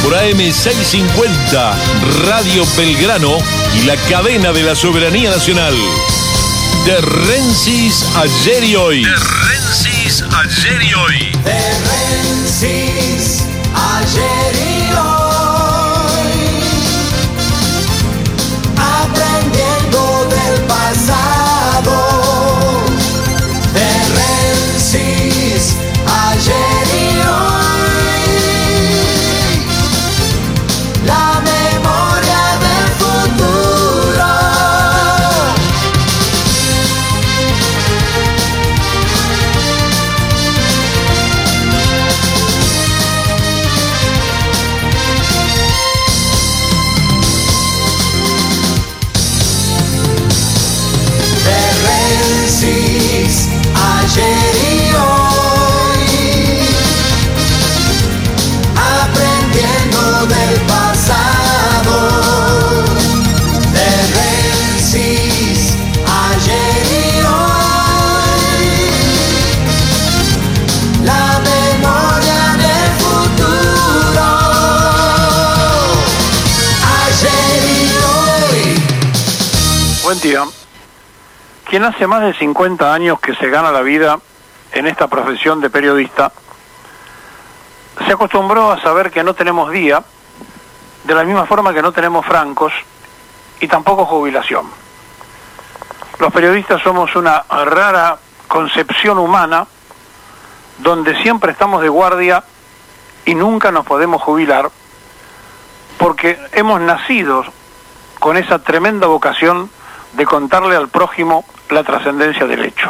por AM650, Radio Belgrano y la cadena de la soberanía nacional. De Rensis, ayer y hoy. De Rensis, ayer y hoy. De Rensis, ayer y hoy. Aprendiendo del pasado. De Rensis, ayer y hoy. La memoria del futuro. Ayer y hoy, aprendiendo del pasado. De Rensis, ayer y hoy, la memoria del futuro. Ayer y hoy. Buen día. Quien hace más de 50 años que se gana la vida en esta profesión de periodista, se acostumbró a saber que no tenemos día, de la misma forma que no tenemos francos y tampoco jubilación. Los periodistas somos una rara concepción humana donde siempre estamos de guardia y nunca nos podemos jubilar porque hemos nacido con esa tremenda vocación de contarle al prójimo la trascendencia del hecho.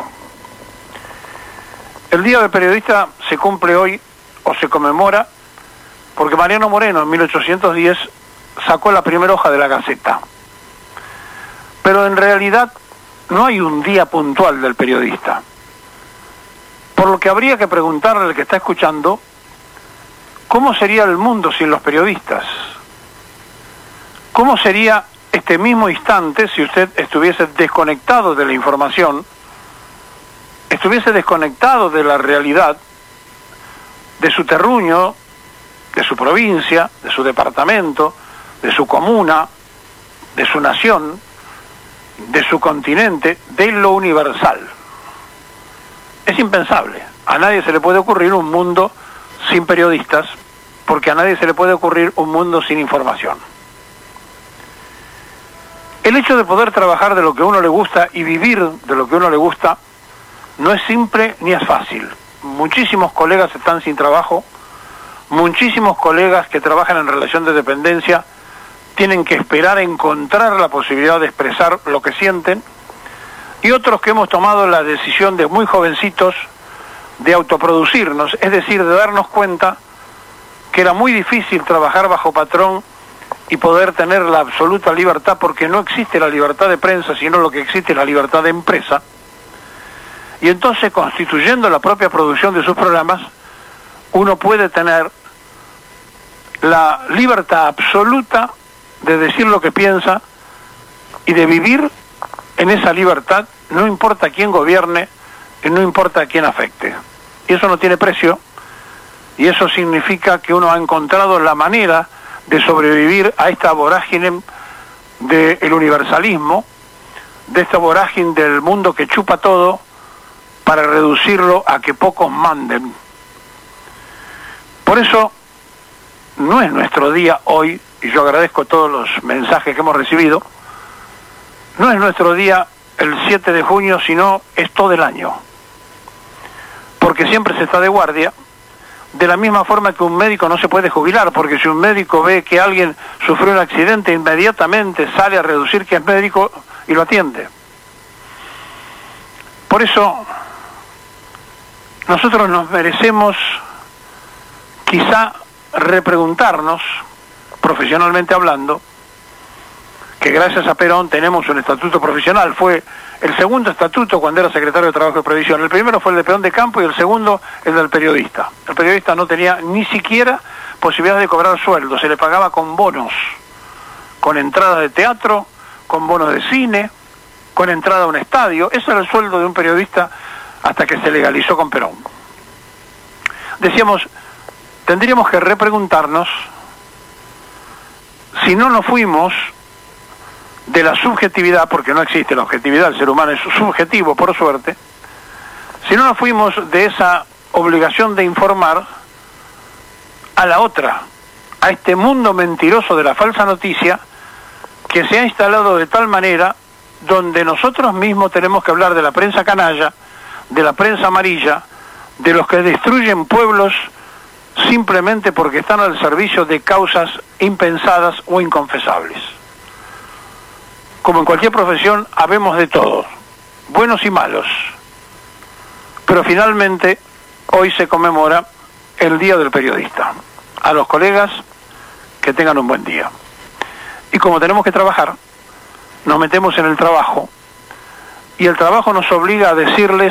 El Día del Periodista se cumple hoy, o se conmemora, porque Mariano Moreno en 1810 sacó la primera hoja de la Gaceta. Pero en realidad no hay un día puntual del periodista. Por lo que habría que preguntarle al que está escuchando, ¿cómo sería el mundo sin los periodistas? ¿Cómo sería este mismo instante si usted estuviese desconectado de la información, estuviese desconectado de la realidad, de su terruño, de su provincia, de su departamento, de su comuna, de su nación, de su continente, de lo universal? Es impensable. A nadie se le puede ocurrir un mundo sin periodistas, porque a nadie se le puede ocurrir un mundo sin información. El hecho de poder trabajar de lo que a uno le gusta y vivir de lo que a uno le gusta no es simple ni es fácil. Muchísimos colegas están sin trabajo, muchísimos colegas que trabajan en relación de dependencia tienen que esperar a encontrar la posibilidad de expresar lo que sienten, y otros que hemos tomado la decisión de muy jovencitos de autoproducirnos, es decir, de darnos cuenta que era muy difícil trabajar bajo patrón y poder tener la absoluta libertad, porque no existe la libertad de prensa, sino lo que existe es la libertad de empresa. Y entonces, constituyendo la propia producción de sus programas, uno puede tener la libertad absoluta de decir lo que piensa y de vivir en esa libertad, no importa quién gobierne y no importa quién afecte. Y eso no tiene precio, y eso significa que uno ha encontrado la manera de sobrevivir a esta vorágine del universalismo, de esta vorágine del mundo que chupa todo para reducirlo a que pocos manden. Por eso no es nuestro día hoy, y yo agradezco todos los mensajes que hemos recibido, no es nuestro día el 7 de junio, sino es todo el año, porque siempre se está de guardia. De la misma forma que un médico no se puede jubilar, porque si un médico ve que alguien sufrió un accidente, inmediatamente sale a reducir que es médico y lo atiende. Por eso, nosotros nos merecemos quizá repreguntarnos, profesionalmente hablando, que gracias a Perón tenemos un estatuto profesional. Fue el segundo estatuto cuando era secretario de Trabajo y Previsión. El primero fue el de peón de campo y el segundo el del periodista. El periodista no tenía ni siquiera posibilidad de cobrar sueldo, se le pagaba con bonos, con entrada de teatro, con bonos de cine, con entrada a un estadio. Ese era el sueldo de un periodista hasta que se legalizó con Perón. Decíamos, tendríamos que repreguntarnos si no nos fuimos de la subjetividad, porque no existe la objetividad, el ser humano es subjetivo por suerte, si no nos fuimos de esa obligación de informar a la otra, a este mundo mentiroso de la falsa noticia que se ha instalado de tal manera donde nosotros mismos tenemos que hablar de la prensa canalla, de la prensa amarilla, de los que destruyen pueblos simplemente porque están al servicio de causas impensadas o inconfesables. Como en cualquier profesión, habemos de todos, buenos y malos, pero finalmente hoy se conmemora el Día del Periodista. A los colegas, que tengan un buen día. Y como tenemos que trabajar, nos metemos en el trabajo, y el trabajo nos obliga a decirles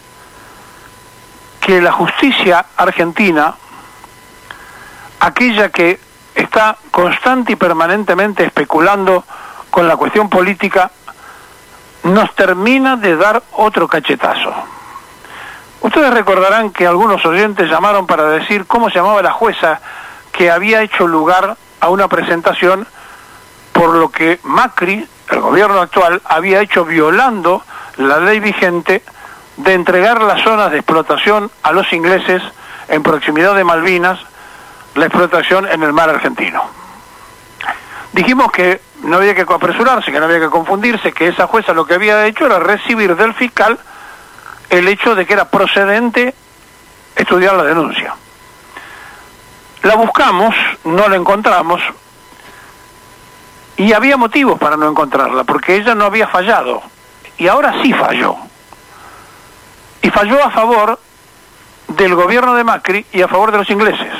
que la justicia argentina, aquella que está constante y permanentemente especulando con la cuestión política, nos termina de dar otro cachetazo. Ustedes recordarán que algunos oyentes llamaron para decir cómo se llamaba la jueza que había hecho lugar a una presentación por lo que Macri, el gobierno actual, había hecho violando la ley vigente de entregar las zonas de explotación a los ingleses en proximidad de Malvinas, la explotación en el mar argentino. Dijimos que no había que apresurarse, que no había que confundirse, que esa jueza lo que había hecho era recibir del fiscal el hecho de que era procedente estudiar la denuncia. La buscamos, no la encontramos, y había motivos para no encontrarla, porque ella no había fallado, y ahora sí falló. Y falló a favor del gobierno de Macri y a favor de los ingleses.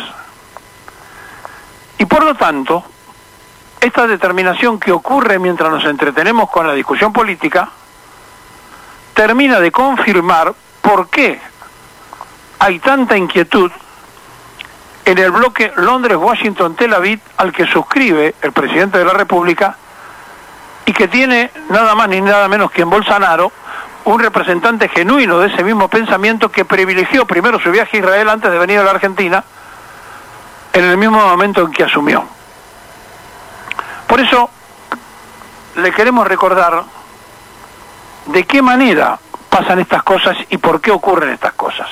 Y por lo tanto, esta determinación que ocurre mientras nos entretenemos con la discusión política, termina de confirmar por qué hay tanta inquietud en el bloque Londres-Washington-Tel Aviv al que suscribe el presidente de la República y que tiene nada más ni nada menos que en Bolsonaro un representante genuino de ese mismo pensamiento que privilegió primero su viaje a Israel antes de venir a la Argentina en el mismo momento en que asumió. Por eso le queremos recordar de qué manera pasan estas cosas y por qué ocurren estas cosas.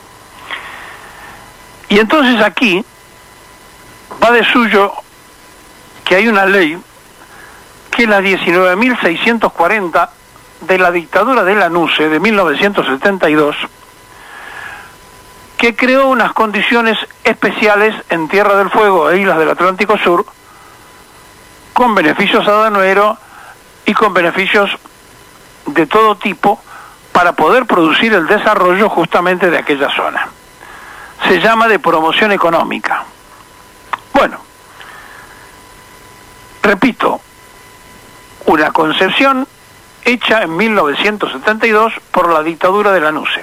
Y entonces aquí va de suyo que hay una ley que es la 19.640 de la dictadura de Lanusse de 1972, que creó unas condiciones especiales en Tierra del Fuego e islas del Atlántico Sur, con beneficios aduaneros y con beneficios de todo tipo para poder producir el desarrollo justamente de aquella zona. Se llama de promoción económica. Bueno, repito, una concepción hecha en 1972 por la dictadura de Lanusse.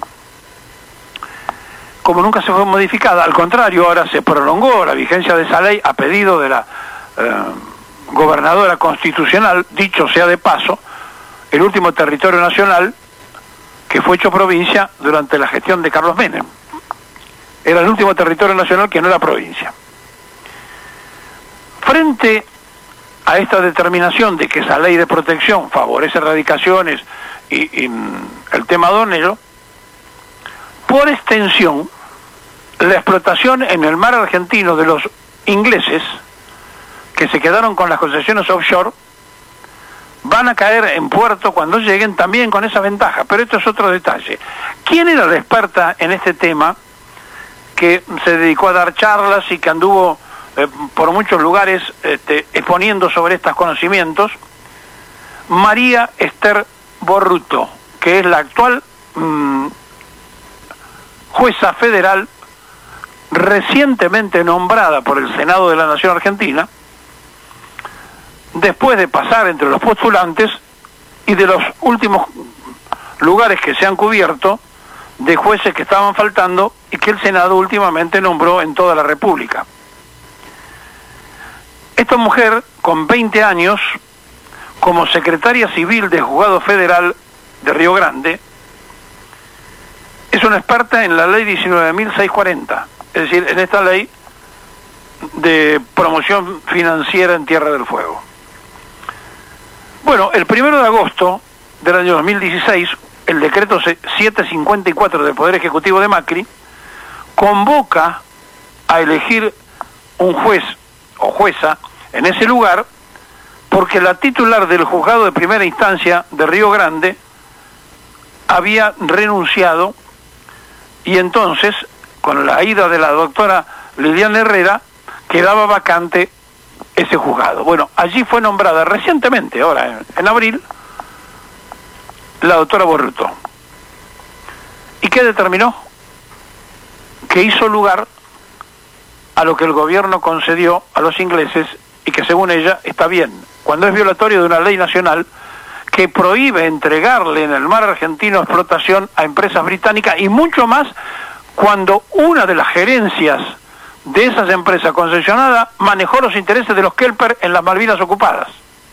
Como nunca se fue modificada, al contrario, ahora se prolongó la vigencia de esa ley a pedido de la gobernadora constitucional, dicho sea de paso, el último territorio nacional que fue hecho provincia durante la gestión de Carlos Menem. Era el último territorio nacional que no era provincia. Frente a esta determinación de que esa ley de protección favorece erradicaciones y el tema aduanero, por extensión, la explotación en el mar argentino de los ingleses, que se quedaron con las concesiones offshore, van a caer en puerto cuando lleguen también con esa ventaja. Pero esto es otro detalle. ¿Quién era la experta en este tema que se dedicó a dar charlas y que anduvo por muchos lugares exponiendo sobre estos conocimientos? María Esther Borruto, que es la actual jueza federal recientemente nombrada por el Senado de la Nación Argentina, después de pasar entre los postulantes y de los últimos lugares que se han cubierto de jueces que estaban faltando y que el Senado últimamente nombró en toda la República. Esta mujer, con 20 años, como secretaria civil del Juzgado Federal de Río Grande, es una experta en la ley 19.640, es decir, en esta ley de promoción financiera en Tierra del Fuego. Bueno, el 1 de agosto del año 2016, el decreto 754 del Poder Ejecutivo de Macri convoca a elegir un juez o jueza en ese lugar, porque la titular del juzgado de primera instancia de Río Grande había renunciado, y entonces, con la ida de la doctora Liliana Herrera, quedaba vacante ese juzgado. Bueno, allí fue nombrada recientemente, ahora en abril, la doctora Borruto. ¿Y qué determinó? Que hizo lugar a lo que el gobierno concedió a los ingleses, y que según ella está bien, cuando es violatorio de una ley nacional que prohíbe entregarle en el mar argentino explotación a empresas británicas, y mucho más cuando una de las gerencias de esas empresas concesionadas manejó los intereses de los Kelper en las Malvinas ocupadas.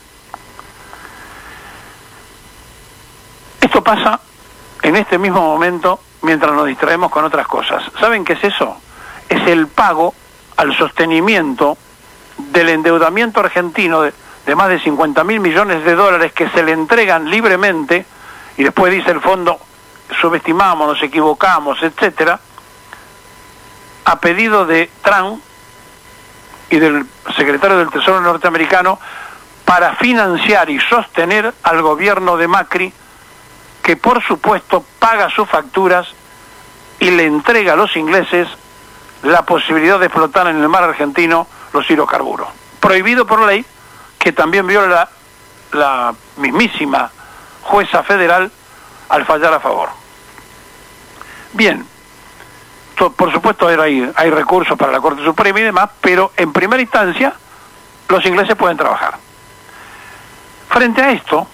Esto pasa en este mismo momento mientras nos distraemos con otras cosas. ¿Saben qué es eso? Es el pago al sostenimiento del endeudamiento argentino de más de 50.000 millones de dólares que se le entregan libremente, y después dice el fondo, subestimamos, nos equivocamos, etcétera, a pedido de Trump y del secretario del Tesoro norteamericano, para financiar y sostener al gobierno de Macri, que por supuesto paga sus facturas y le entrega a los ingleses la posibilidad de explotar en el mar argentino los hidrocarburos. Prohibido por ley, que también viola la mismísima jueza federal al fallar a favor. Bien, por supuesto hay recursos para la Corte Suprema y demás, pero en primera instancia los ingleses pueden trabajar. Frente a esto,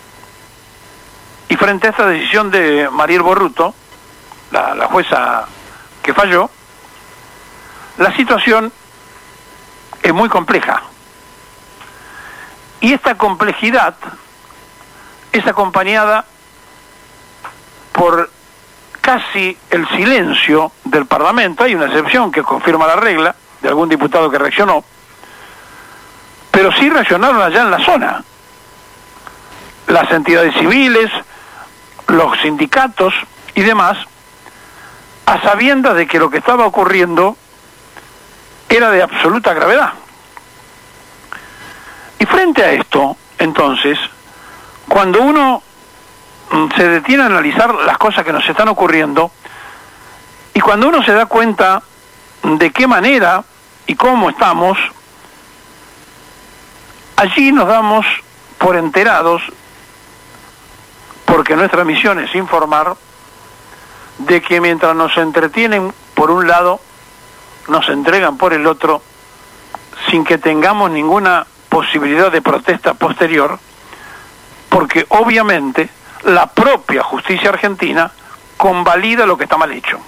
y frente a esta decisión de Mariel Borruto, la jueza que falló, la situación es muy compleja. Y esta complejidad es acompañada por casi el silencio del Parlamento. Hay una excepción que confirma la regla, de algún diputado que reaccionó, pero sí reaccionaron allá en la zona. Las entidades civiles, los sindicatos y demás, a sabiendas de que lo que estaba ocurriendo era de absoluta gravedad. Y frente a esto, entonces, cuando uno se detiene a analizar las cosas que nos están ocurriendo, y cuando uno se da cuenta de qué manera y cómo estamos, allí nos damos por enterados, porque nuestra misión es informar, de que mientras nos entretienen por un lado, nos entregan por el otro, sin que tengamos ninguna posibilidad de protesta posterior, porque obviamente la propia justicia argentina convalida lo que está mal hecho.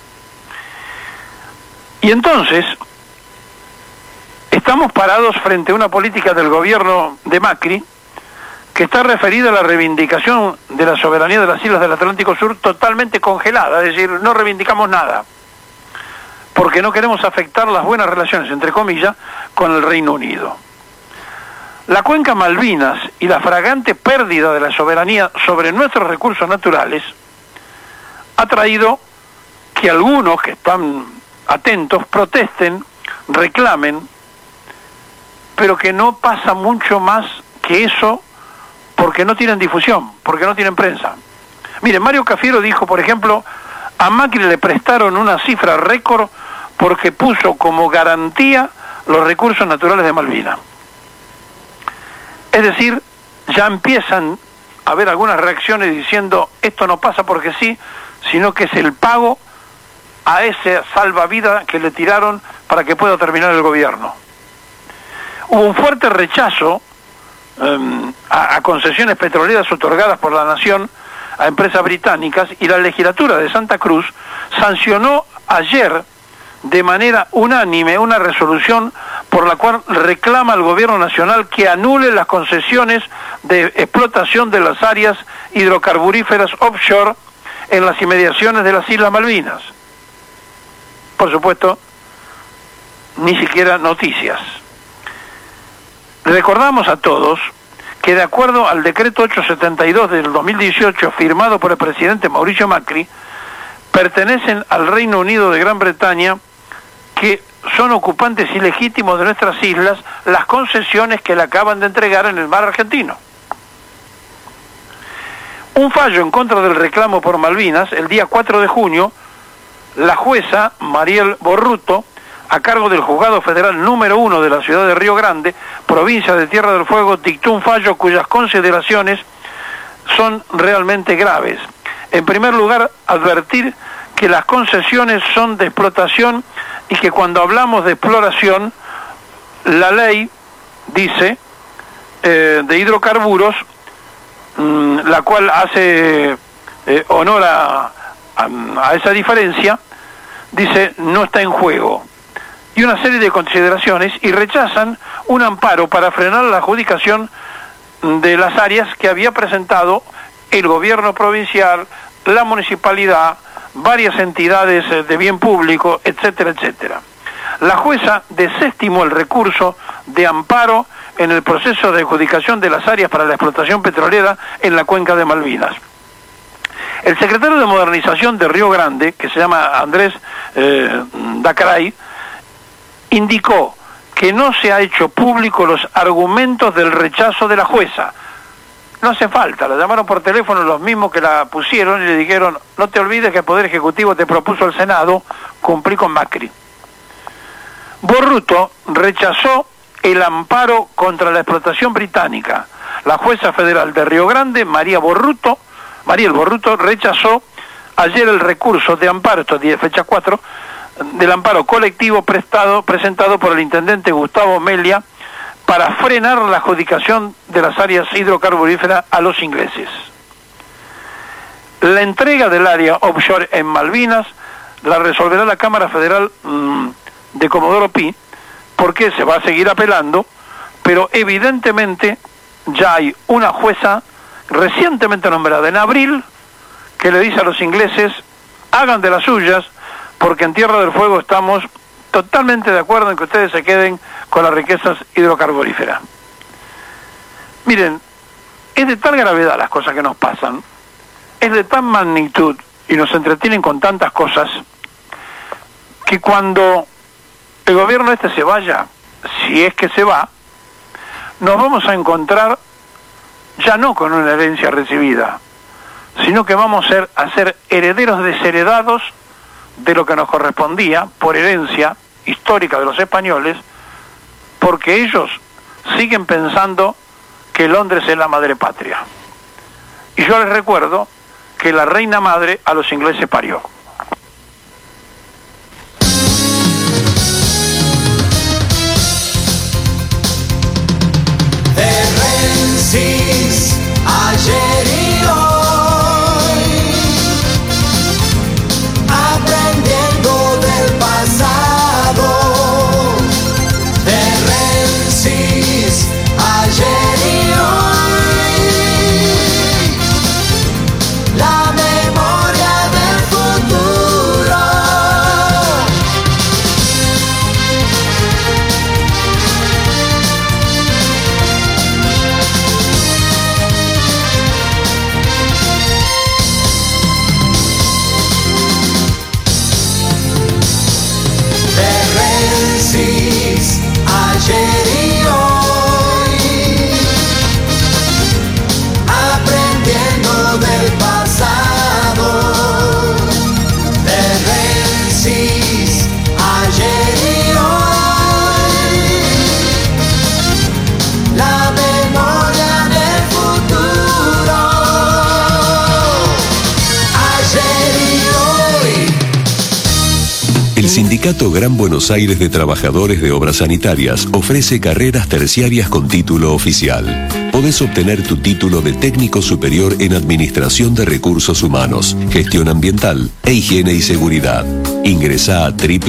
Y entonces estamos parados frente a una política del gobierno de Macri que está referida a la reivindicación de la soberanía de las islas del Atlántico Sur totalmente congelada, es decir, no reivindicamos nada, porque no queremos afectar las buenas relaciones, entre comillas, con el Reino Unido. La cuenca Malvinas y la flagrante pérdida de la soberanía sobre nuestros recursos naturales ha traído que algunos que están atentos protesten, reclamen, pero que no pasa mucho más que eso, porque no tienen difusión, porque no tienen prensa. Miren, Mario Cafiero dijo, por ejemplo, a Macri le prestaron una cifra récord porque puso como garantía los recursos naturales de Malvinas. Es decir, ya empiezan a haber algunas reacciones diciendo esto no pasa porque sí, sino que es el pago a ese salvavidas que le tiraron para que pueda terminar el gobierno. Hubo un fuerte rechazo a concesiones petroleras otorgadas por la Nación a empresas británicas, y la legislatura de Santa Cruz sancionó ayer de manera unánime una resolución por la cual reclama al gobierno nacional que anule las concesiones de explotación de las áreas hidrocarburíferas offshore en las inmediaciones de las Islas Malvinas. Por supuesto, ni siquiera noticias. Recordamos a todos que de acuerdo al decreto 872 del 2018 firmado por el presidente Mauricio Macri, pertenecen al Reino Unido de Gran Bretaña, que son ocupantes ilegítimos de nuestras islas, las concesiones que le acaban de entregar en el mar argentino. Un fallo en contra del reclamo por Malvinas, el día 4 de junio, la jueza Mariel Borruto, a cargo del Juzgado Federal número 1 de la ciudad de Río Grande, provincia de Tierra del Fuego, dictó un fallo cuyas consideraciones son realmente graves. En primer lugar, advertir que las concesiones son de explotación y que cuando hablamos de exploración, la ley dice de hidrocarburos, la cual hace honor a esa diferencia, dice no está en juego, y una serie de consideraciones, y rechazan un amparo para frenar la adjudicación de las áreas que había presentado el gobierno provincial, la municipalidad, varias entidades de bien público, etcétera, etcétera. La jueza desestimó el recurso de amparo en el proceso de adjudicación de las áreas para la explotación petrolera en la cuenca de Malvinas. El secretario de Modernización de Río Grande, que se llama Andrés Dacray, indicó que no se ha hecho público los argumentos del rechazo de la jueza. No hace falta, la llamaron por teléfono los mismos que la pusieron y le dijeron, no te olvides que el Poder Ejecutivo te propuso el Senado, cumplí con Macri. Borruto rechazó el amparo contra la explotación británica. La jueza federal de Río Grande, Mariel Borruto, rechazó ayer el recurso de amparo, estos días, fecha 4, del amparo colectivo presentado por el intendente Gustavo Melia para frenar la adjudicación de las áreas hidrocarburíferas a los ingleses. La entrega del área offshore en Malvinas la resolverá la Cámara Federal de Comodoro Pi, porque se va a seguir apelando, pero evidentemente ya hay una jueza recientemente nombrada en abril que le dice a los ingleses, hagan de las suyas, porque en Tierra del Fuego estamos totalmente de acuerdo en que ustedes se queden con las riquezas hidrocarburíferas. Miren, es de tal gravedad las cosas que nos pasan, es de tal magnitud y nos entretienen con tantas cosas, que cuando el gobierno se vaya, si es que se va, nos vamos a encontrar ya no con una herencia recibida, sino que vamos a ser herederos desheredados de lo que nos correspondía por herencia histórica de los españoles, porque ellos siguen pensando que Londres es la madre patria. Y yo les recuerdo que la reina madre a los ingleses parió. Ayer y hoy, aprendiendo del pasado, de Rensis, ayer y hoy, la memoria del futuro. Ayer y hoy, aprendiendo del pasado, de Rensis, ayer y hoy, la memoria del futuro, ayer y hoy. El Sindicato Gran Buenos Aires de Trabajadores de Obras Sanitarias ofrece carreras terciarias con título oficial. Podés obtener tu título de técnico superior en Administración de Recursos Humanos, Gestión Ambiental e Higiene y Seguridad. Ingresá a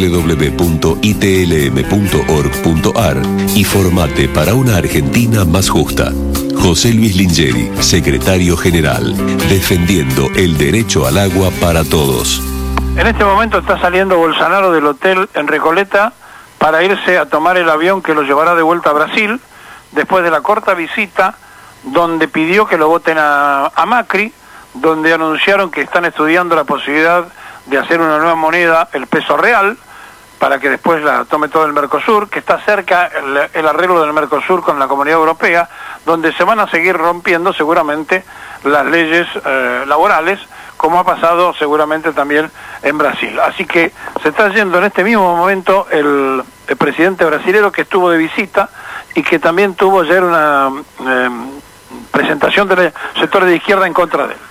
www.itlm.org.ar y formate para una Argentina más justa. José Luis Lingeri, Secretario General, defendiendo el derecho al agua para todos. En este momento está saliendo Bolsonaro del hotel en Recoleta para irse a tomar el avión que lo llevará de vuelta a Brasil, después de la corta visita donde pidió que lo voten a Macri, donde anunciaron que están estudiando la posibilidad de hacer una nueva moneda, el peso real, para que después la tome todo el Mercosur, que está cerca el arreglo del Mercosur con la Comunidad Europea, donde se van a seguir rompiendo seguramente las leyes laborales, como ha pasado seguramente también en Brasil. Así que se está yendo en este mismo momento el presidente brasilero, que estuvo de visita y que también tuvo ayer una presentación del sector de izquierda en contra de él.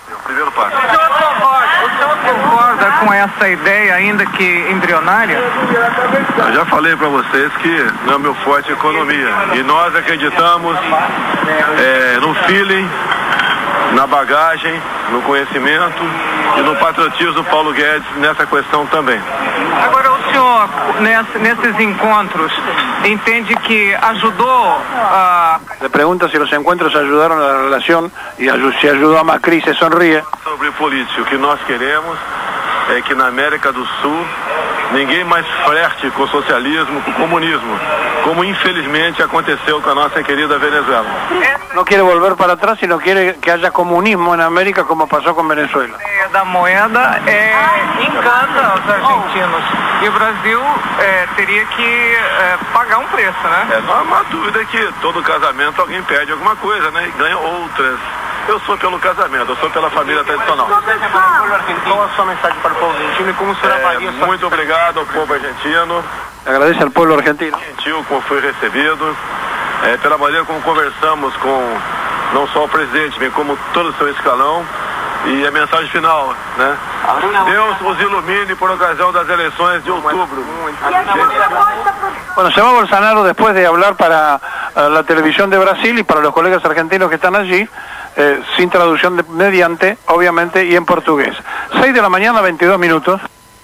O senhor concorda com essa ideia, ainda que embrionária? Eu já falei para vocês que não é meu forte a economia. E nós acreditamos no feeling, na bagagem, no conhecimento e no patriotismo do Paulo Guedes nessa questão também. Agora, o senhor, nesses encontros, entende que ajudou a... Le pregunta si los encuentros ayudaron a la relación y si ayudó a Macri, se sonríe. Sobre política, o que nós queremos é que na América do Sul ninguém mais flerte com o socialismo, com o comunismo, como infelizmente aconteceu com a nossa querida Venezuela. No quiere volver para atrás, sino quiere que haya comunismo en América, como pasó con Venezuela. A ideia da moeda encanta aos argentinos. E o Brasil teria que pagar um preço, né? Não há uma dúvida que todo casamento alguém perde alguma coisa, né? E ganha outras. Eu sou pelo casamento, eu sou pela família tradicional. Qual a sua mensagem para o povo argentino e como o senhor avalia a sua... Muito obrigado ao povo argentino. Agradece al pueblo argentino. Gentil como foi recebido, pela maneira como conversamos com não só o presidente, bem como todo o seu escalão. E a mensagem final, né? Deus os ilumine por ocasião das eleições de outubro. Bueno, se va Bolsonaro después de hablar para la televisión de Brasil y para los colegas argentinos que están allí, sin traducción mediante, obviamente, y en portugués. 6 de la mañana, 22 minutos.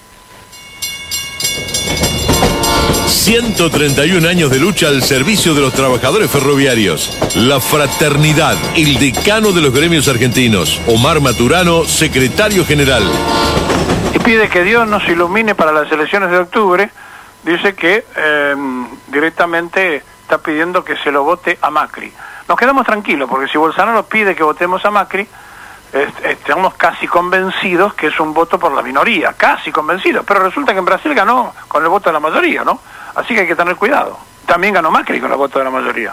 131 años de lucha al servicio de los trabajadores ferroviarios. La fraternidad, el decano de los gremios argentinos, Omar Maturano, secretario general. Y pide que Dios nos ilumine para las elecciones de octubre. Dice que directamente está pidiendo que se lo vote a Macri. Nos quedamos tranquilos, porque si Bolsonaro pide que votemos a Macri, estamos casi convencidos que es un voto por la minoría, casi convencidos, pero resulta que en Brasil ganó con el voto de la mayoría, ¿no? Así que hay que tener cuidado. También ganó Macri con el voto de la mayoría.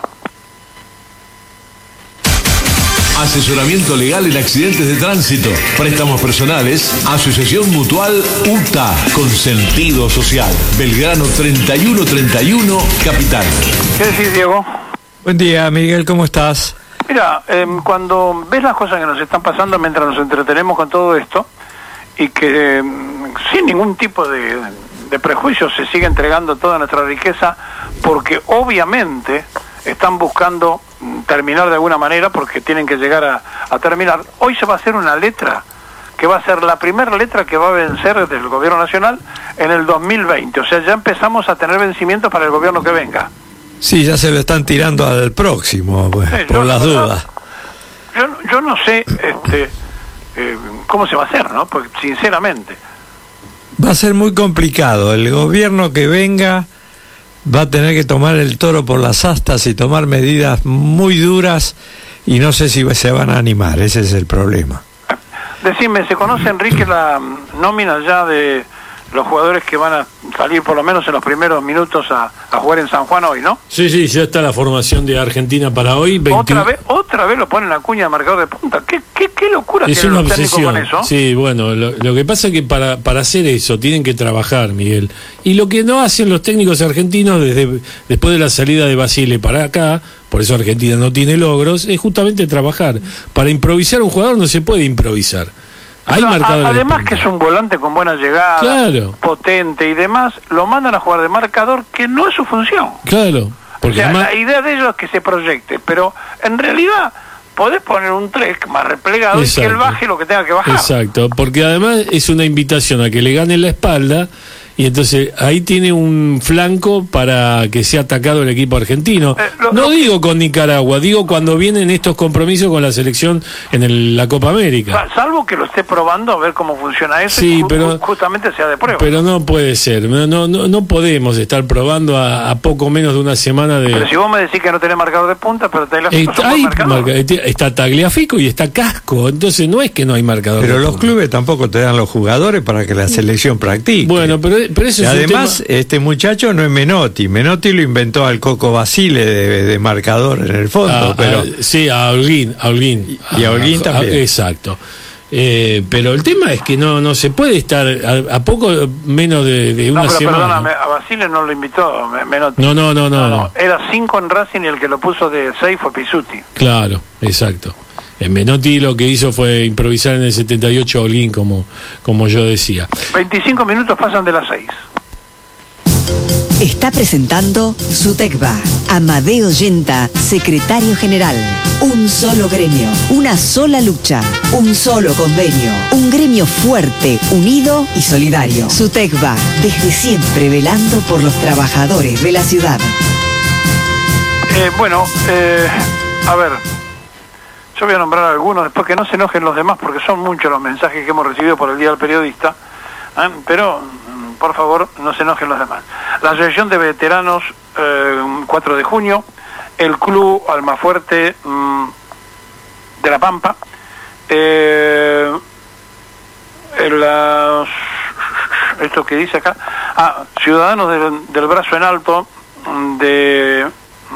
Asesoramiento legal en accidentes de tránsito, préstamos personales, Asociación Mutual UTA, con sentido social. Belgrano 3131, Capital. ¿Qué decís, Diego? Buen día, Miguel, ¿cómo estás? Mira, cuando ves las cosas que nos están pasando mientras nos entretenemos con todo esto, y que sin ningún tipo de prejuicios se sigue entregando toda nuestra riqueza, porque obviamente están buscando terminar de alguna manera, porque tienen que llegar a terminar. Hoy se va a hacer una letra, que va a ser la primera letra que va a vencer del gobierno nacional en el 2020. O sea, ya empezamos a tener vencimientos para el gobierno que venga. Sí, ya se lo están tirando al próximo, pues, por las dudas. Yo no sé cómo se va a hacer, ¿no? Porque sinceramente va a ser muy complicado. El gobierno que venga va a tener que tomar el toro por las astas y tomar medidas muy duras, y no sé si se van a animar. Ese es el problema. Decime, ¿se conoce, Enrique, la nómina ya de los jugadores que van a salir por lo menos en los primeros minutos a jugar en San Juan hoy, ¿no? Sí, ya está la formación de Argentina para hoy. ¿Otra vez lo ponen a Acuña de marcador de punta? ¿Qué locura es tienen una los técnicos con eso? Sí, bueno, lo que pasa es que para hacer eso tienen que trabajar, Miguel. Y lo que no hacen los técnicos argentinos después de la salida de Basile para acá, por eso Argentina no tiene logros, es justamente trabajar. Para improvisar un jugador no se puede improvisar. Además que es un volante con buena llegada, claro, potente y demás, lo mandan a jugar de marcador, que no es su función. Claro. Porque o sea, además, la idea de ellos es que se proyecte, pero en realidad podés poner un trek más replegado, exacto, y que él baje lo que tenga que bajar. Exacto, porque además es una invitación a que le ganen la espalda y entonces ahí tiene un flanco para que sea atacado el equipo argentino. No digo con Nicaragua, digo cuando vienen estos compromisos con la selección en la Copa América. Salvo que lo esté probando a ver cómo funciona eso, sí, y pero justamente sea de prueba. Pero no puede ser, no podemos estar probando a poco menos de una semana de... Pero si vos me decís que no tenés marcador de punta, pero Tagliafico está Tagliafico y está Casco, entonces no es que no hay marcador. Pero los clubes tampoco te dan los jugadores para que la selección practique. Bueno, pero eso y es además, este muchacho no es Menotti. Menotti lo inventó al Coco Basile de marcador en el fondo. Sí, a Holguín. Y a Holguín también. Exacto. Pero el tema es que no se puede estar a poco menos de una semana. Perdóname, a Basile no lo invitó Menotti. No. Era 5 en Racing y el que lo puso de 6 fue Pizzuti. Claro, exacto. Menotti lo que hizo fue improvisar en el 78 a Holguín, como yo decía. 25 minutos pasan de las 6. Está presentando Sutecba. Amadeo Yenta, secretario general. Un solo gremio, una sola lucha, un solo convenio. Un gremio fuerte, unido y solidario. Sutecba, desde siempre velando por los trabajadores de la ciudad. A ver, yo voy a nombrar algunos, después que no se enojen los demás, porque son muchos los mensajes que hemos recibido por el Día del Periodista, pero por favor no se enojen los demás. La Asociación de Veteranos 4 de junio, el Club Almafuerte de La Pampa, esto que dice acá, Ciudadanos del Brazo en Alto de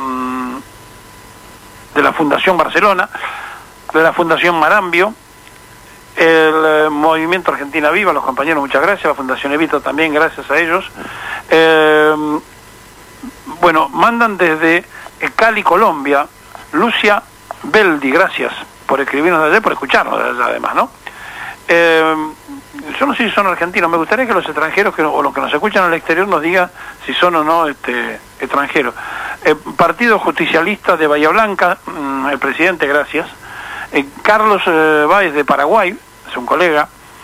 la Fundación Barcelona, de la Fundación Marambio, el Movimiento Argentina Viva, los compañeros, muchas gracias, la Fundación Evita también, gracias a ellos. Mandan desde Cali, Colombia, Lucia Beldi, gracias por escribirnos desde allá, por escucharnos desde allá además, ¿no? Yo no sé si son argentinos, me gustaría que los extranjeros o los que nos escuchan al exterior nos digan si son o no extranjeros. Partido Justicialista de Bahía Blanca, el presidente, gracias. Carlos Báez de Paraguay, es un colega.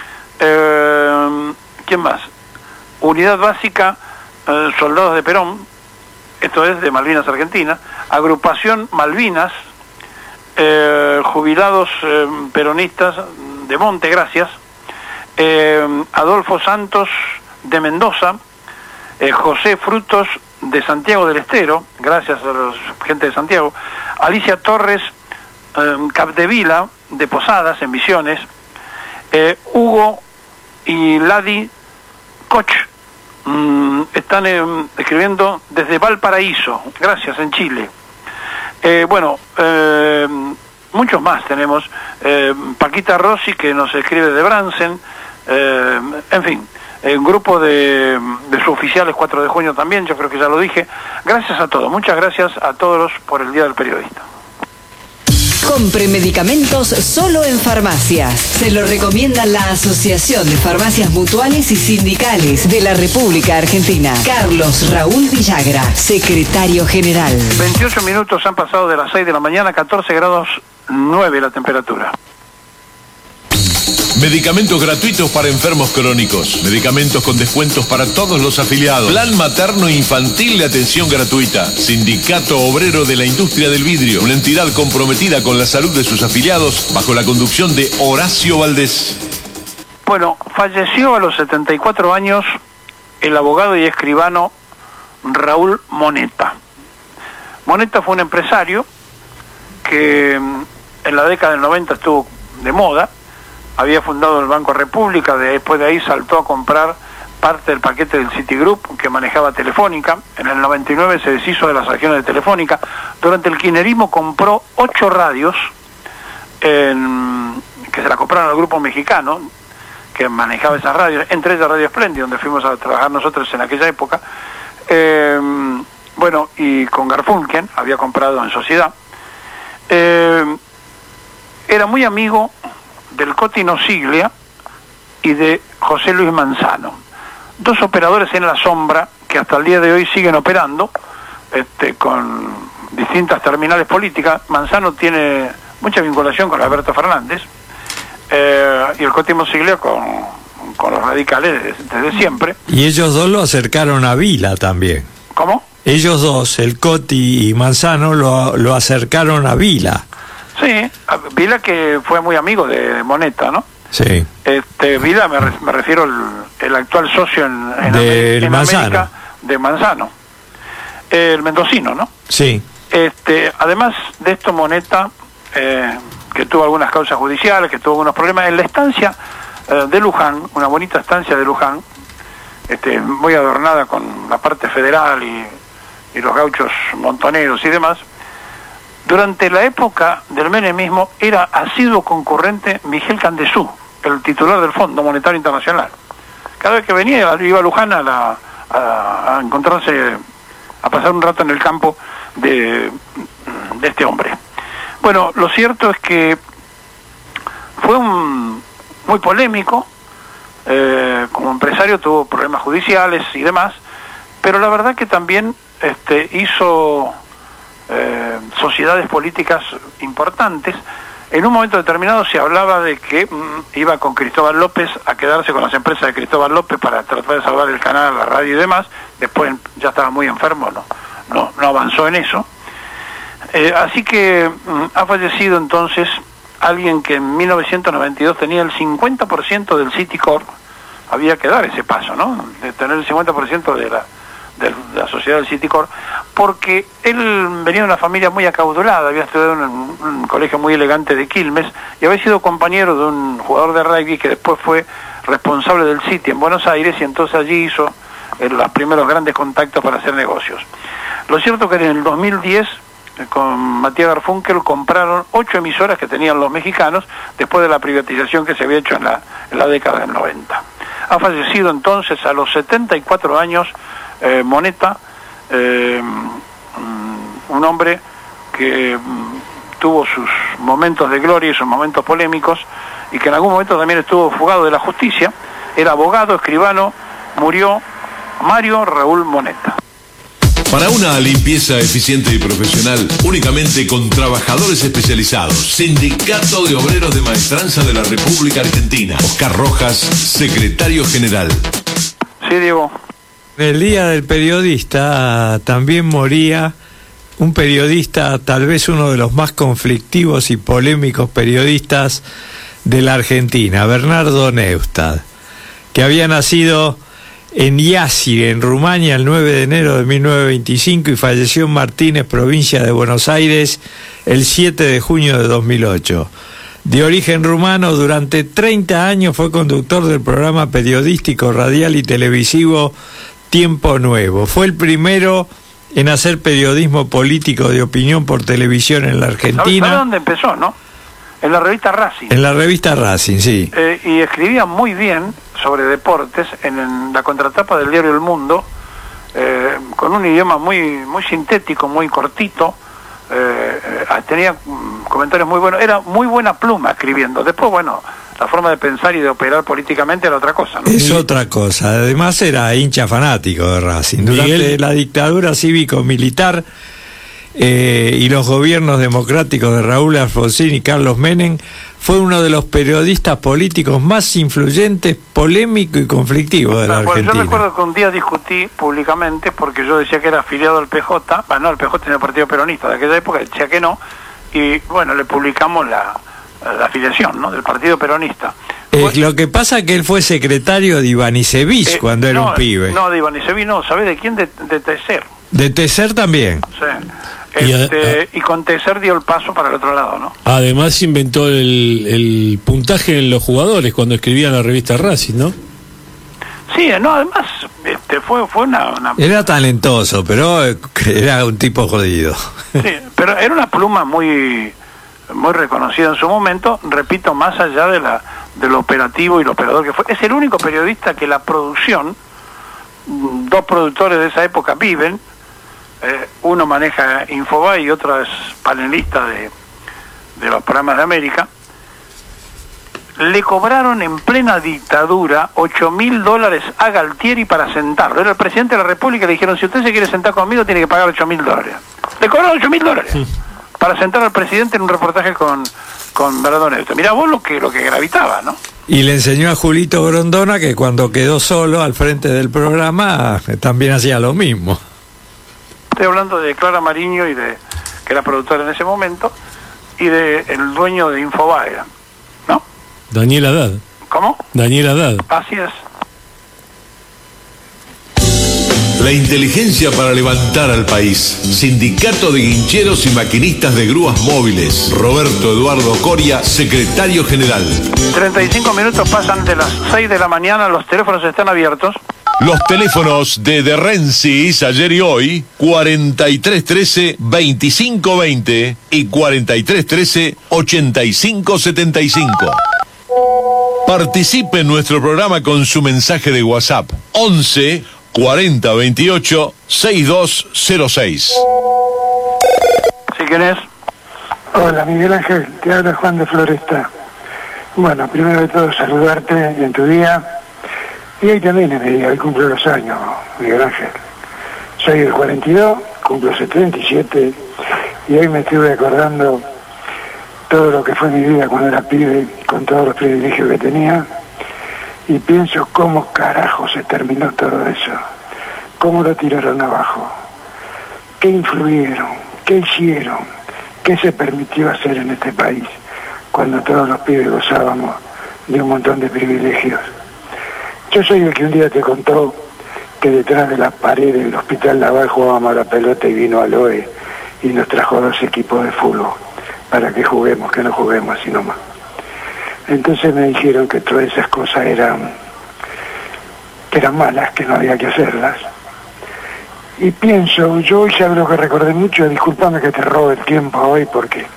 ¿Quién más? Unidad Básica Soldados de Perón, esto es de Malvinas Argentina. Agrupación Malvinas, Jubilados Peronistas de Monte, gracias. Adolfo Santos de Mendoza, José Frutos de Santiago del Estero, gracias a la gente de Santiago. Alicia Torres Capdevila de Posadas, en Misiones. Hugo y Ladi Koch están escribiendo desde Valparaíso, gracias, en Chile. Muchos más tenemos. Paquita Rossi, que nos escribe de Bransen. En fin, el grupo de suboficiales 4 de junio también, yo creo que ya lo dije. Gracias a todos, muchas gracias a todos por el Día del Periodista. Compre medicamentos solo en farmacias. Se lo recomienda la Asociación de Farmacias Mutuales y Sindicales de la República Argentina. Carlos Raúl Villagra, secretario general. 28 minutos han pasado de las 6 de la mañana, 14 grados 9 la temperatura. Medicamentos gratuitos para enfermos crónicos. Medicamentos con descuentos para todos los afiliados. Plan materno infantil de atención gratuita. Sindicato Obrero de la Industria del Vidrio. Una entidad comprometida con la salud de sus afiliados bajo la conducción de Horacio Valdés. Falleció a los 74 años el abogado y escribano Raúl Moneta. Moneta fue un empresario que en la década del 90 estuvo de moda. Había fundado el Banco República, después de ahí saltó a comprar parte del paquete del Citigroup que manejaba Telefónica. En el 99 se deshizo de las acciones de Telefónica. Durante el kirchnerismo compró 8 radios que se la compraron al grupo mexicano que manejaba esas radios, entre ellas Radio Splendid, donde fuimos a trabajar nosotros en aquella época. Y con Garfunkel había comprado en sociedad. Era muy amigo del Cotino Siglia y de José Luis Manzano, 2 operadores en la sombra que hasta el día de hoy siguen operando con distintas terminales políticas. Manzano tiene mucha vinculación con Alberto Fernández y el Cotino Siglia con con los radicales desde siempre. Y ellos dos lo acercaron a Vila también. ¿Cómo? Ellos dos, el Coti y Manzano, lo acercaron a Vila. Sí, Vila, que fue muy amigo de Moneta, ¿no? Sí. Vila, me refiero el actual socio en América de Manzano, el mendocino, ¿no? Sí. Además de esto, Moneta, que tuvo algunas causas judiciales, que tuvo algunos problemas, en la estancia de Luján, una bonita estancia de Luján, muy adornada con la parte federal y los gauchos montoneros y demás. Durante la época del menemismo era asiduo concurrente Miguel Candesú, el titular del Fondo Monetario Internacional. Cada vez que venía iba a Luján a encontrarse, a pasar un rato en el campo de este hombre. Bueno, lo cierto es que fue muy polémico, como empresario tuvo problemas judiciales y demás, pero la verdad que también hizo sociedades políticas importantes. En un momento determinado se hablaba de que iba con Cristóbal López a quedarse con las empresas de Cristóbal López para tratar de salvar el canal, la radio y demás. Después ya estaba muy enfermo, no avanzó en eso. Así que ha fallecido entonces alguien que en 1992 tenía el 50% del Citicorp. Había que dar ese paso, ¿no? De tener el 50% de la sociedad del Citicorp, porque él venía de una familia muy acaudalada, había estudiado en un colegio muy elegante de Quilmes y había sido compañero de un jugador de rugby que después fue responsable del City en Buenos Aires, y entonces allí hizo los primeros grandes contactos para hacer negocios. Lo cierto que en el 2010 con Matías Garfunkel compraron 8 emisoras que tenían los mexicanos después de la privatización que se había hecho en la década del 90. Ha fallecido entonces a los 74 años Moneta, un hombre que tuvo sus momentos de gloria y sus momentos polémicos, y que en algún momento también estuvo fugado de la justicia. Era abogado, escribano, murió Mario Raúl Moneta. Para una limpieza eficiente y profesional, únicamente con trabajadores especializados. Sindicato de Obreros de Maestranza de la República Argentina. Oscar Rojas, secretario general. Sí, Diego. El día del periodista también moría un periodista, tal vez uno de los más conflictivos y polémicos periodistas de la Argentina, Bernardo Neustadt, que había nacido en Iácire, en Rumania, el 9 de enero de 1925 y falleció en Martínez, provincia de Buenos Aires, el 7 de junio de 2008. De origen rumano, durante 30 años fue conductor del programa periodístico, radial y televisivo Tiempo Nuevo. Fue el primero en hacer periodismo político de opinión por televisión en la Argentina. ¿Sabe dónde empezó, no? En la revista Racing. En la revista Racing, sí. Y escribía muy bien sobre deportes en la contratapa del diario El Mundo, con un idioma muy sintético, muy cortito. Tenía comentarios muy buenos. Era muy buena pluma escribiendo. Después, bueno, la forma de pensar y de operar políticamente era otra cosa, ¿no? Es otra cosa. Además era hincha fanático de Racing. Durante la dictadura cívico-militar y los gobiernos democráticos de Raúl Alfonsín y Carlos Menem, fue uno de los periodistas políticos más influyentes, polémico y conflictivo de la Argentina. Yo recuerdo que un día discutí públicamente, porque yo decía que era afiliado al PJ, no, el PJ era el Partido Peronista de aquella época, decía que no, y bueno, le publicamos la afiliación, ¿no?, del Partido Peronista. Lo que pasa es que él fue secretario de Ivanisevic cuando era un pibe. No, de Ivanisevic no, ¿sabés de quién? De Tecer. De Tecer también. Sí. Y con Tecer dio el paso para el otro lado, ¿no? Además inventó el puntaje en los jugadores cuando escribía en la revista Racing, ¿no? Sí, no, además fue una... Era talentoso, pero era un tipo jodido. Sí, pero era una pluma muy reconocida en su momento, repito, más allá de lo operativo y lo operador que fue. Es el único periodista que la producción, 2 productores de esa época viven, uno maneja Infobae y otro es panelista de los programas de América. Le cobraron en plena dictadura $8.000 a Galtieri para sentarlo. Era el presidente de la República, le dijeron: si usted se quiere sentar conmigo tiene que pagar $8.000. Le cobraron $8.000 para sentar al presidente en un reportaje con Bernardo Neustadt. Mirá vos lo que gravitaba, ¿no? Y le enseñó a Julito Grondona que cuando quedó solo al frente del programa también hacía lo mismo. Estoy hablando de Clara Mariño, que era productora en ese momento, y el dueño de Infobae, ¿no? Daniel Haddad. ¿Cómo? Daniel Haddad. Así es. La inteligencia para levantar al país. Sindicato de Guincheros y Maquinistas de Grúas Móviles. Roberto Eduardo Coria, secretario general. 35 minutos pasan de las 6 de la mañana, los teléfonos están abiertos. Los teléfonos de Rensis, ayer y hoy, 4313-2520 y 4313-8575. Participe en nuestro programa con su mensaje de WhatsApp. 11 40 28 6206. ¿Sí, quién es? Hola, Miguel Ángel, te habla Juan de Floresta. Bueno, primero de todo saludarte en tu día. Y hoy también es mi día, hoy cumplo los años, Miguel Ángel. Soy del 42, cumplo 77, y hoy me estuve acordando todo lo que fue mi vida cuando era pibe, con todos los privilegios que tenía, y pienso cómo carajo se terminó todo eso, cómo lo tiraron abajo, qué influyeron, qué hicieron, qué se permitió hacer en este país, cuando todos los pibes gozábamos de un montón de privilegios. Yo soy el que un día te contó que detrás de la pared del Hospital Naval jugábamos a la pelota y vino Aloe y nos trajo 2 equipos de fútbol para que juguemos, que no juguemos así nomás. Entonces me dijeron que todas esas cosas eran malas, que no había que hacerlas. Y pienso, yo hoy ya lo que recordé mucho, discúlpame que te robe el tiempo hoy, porque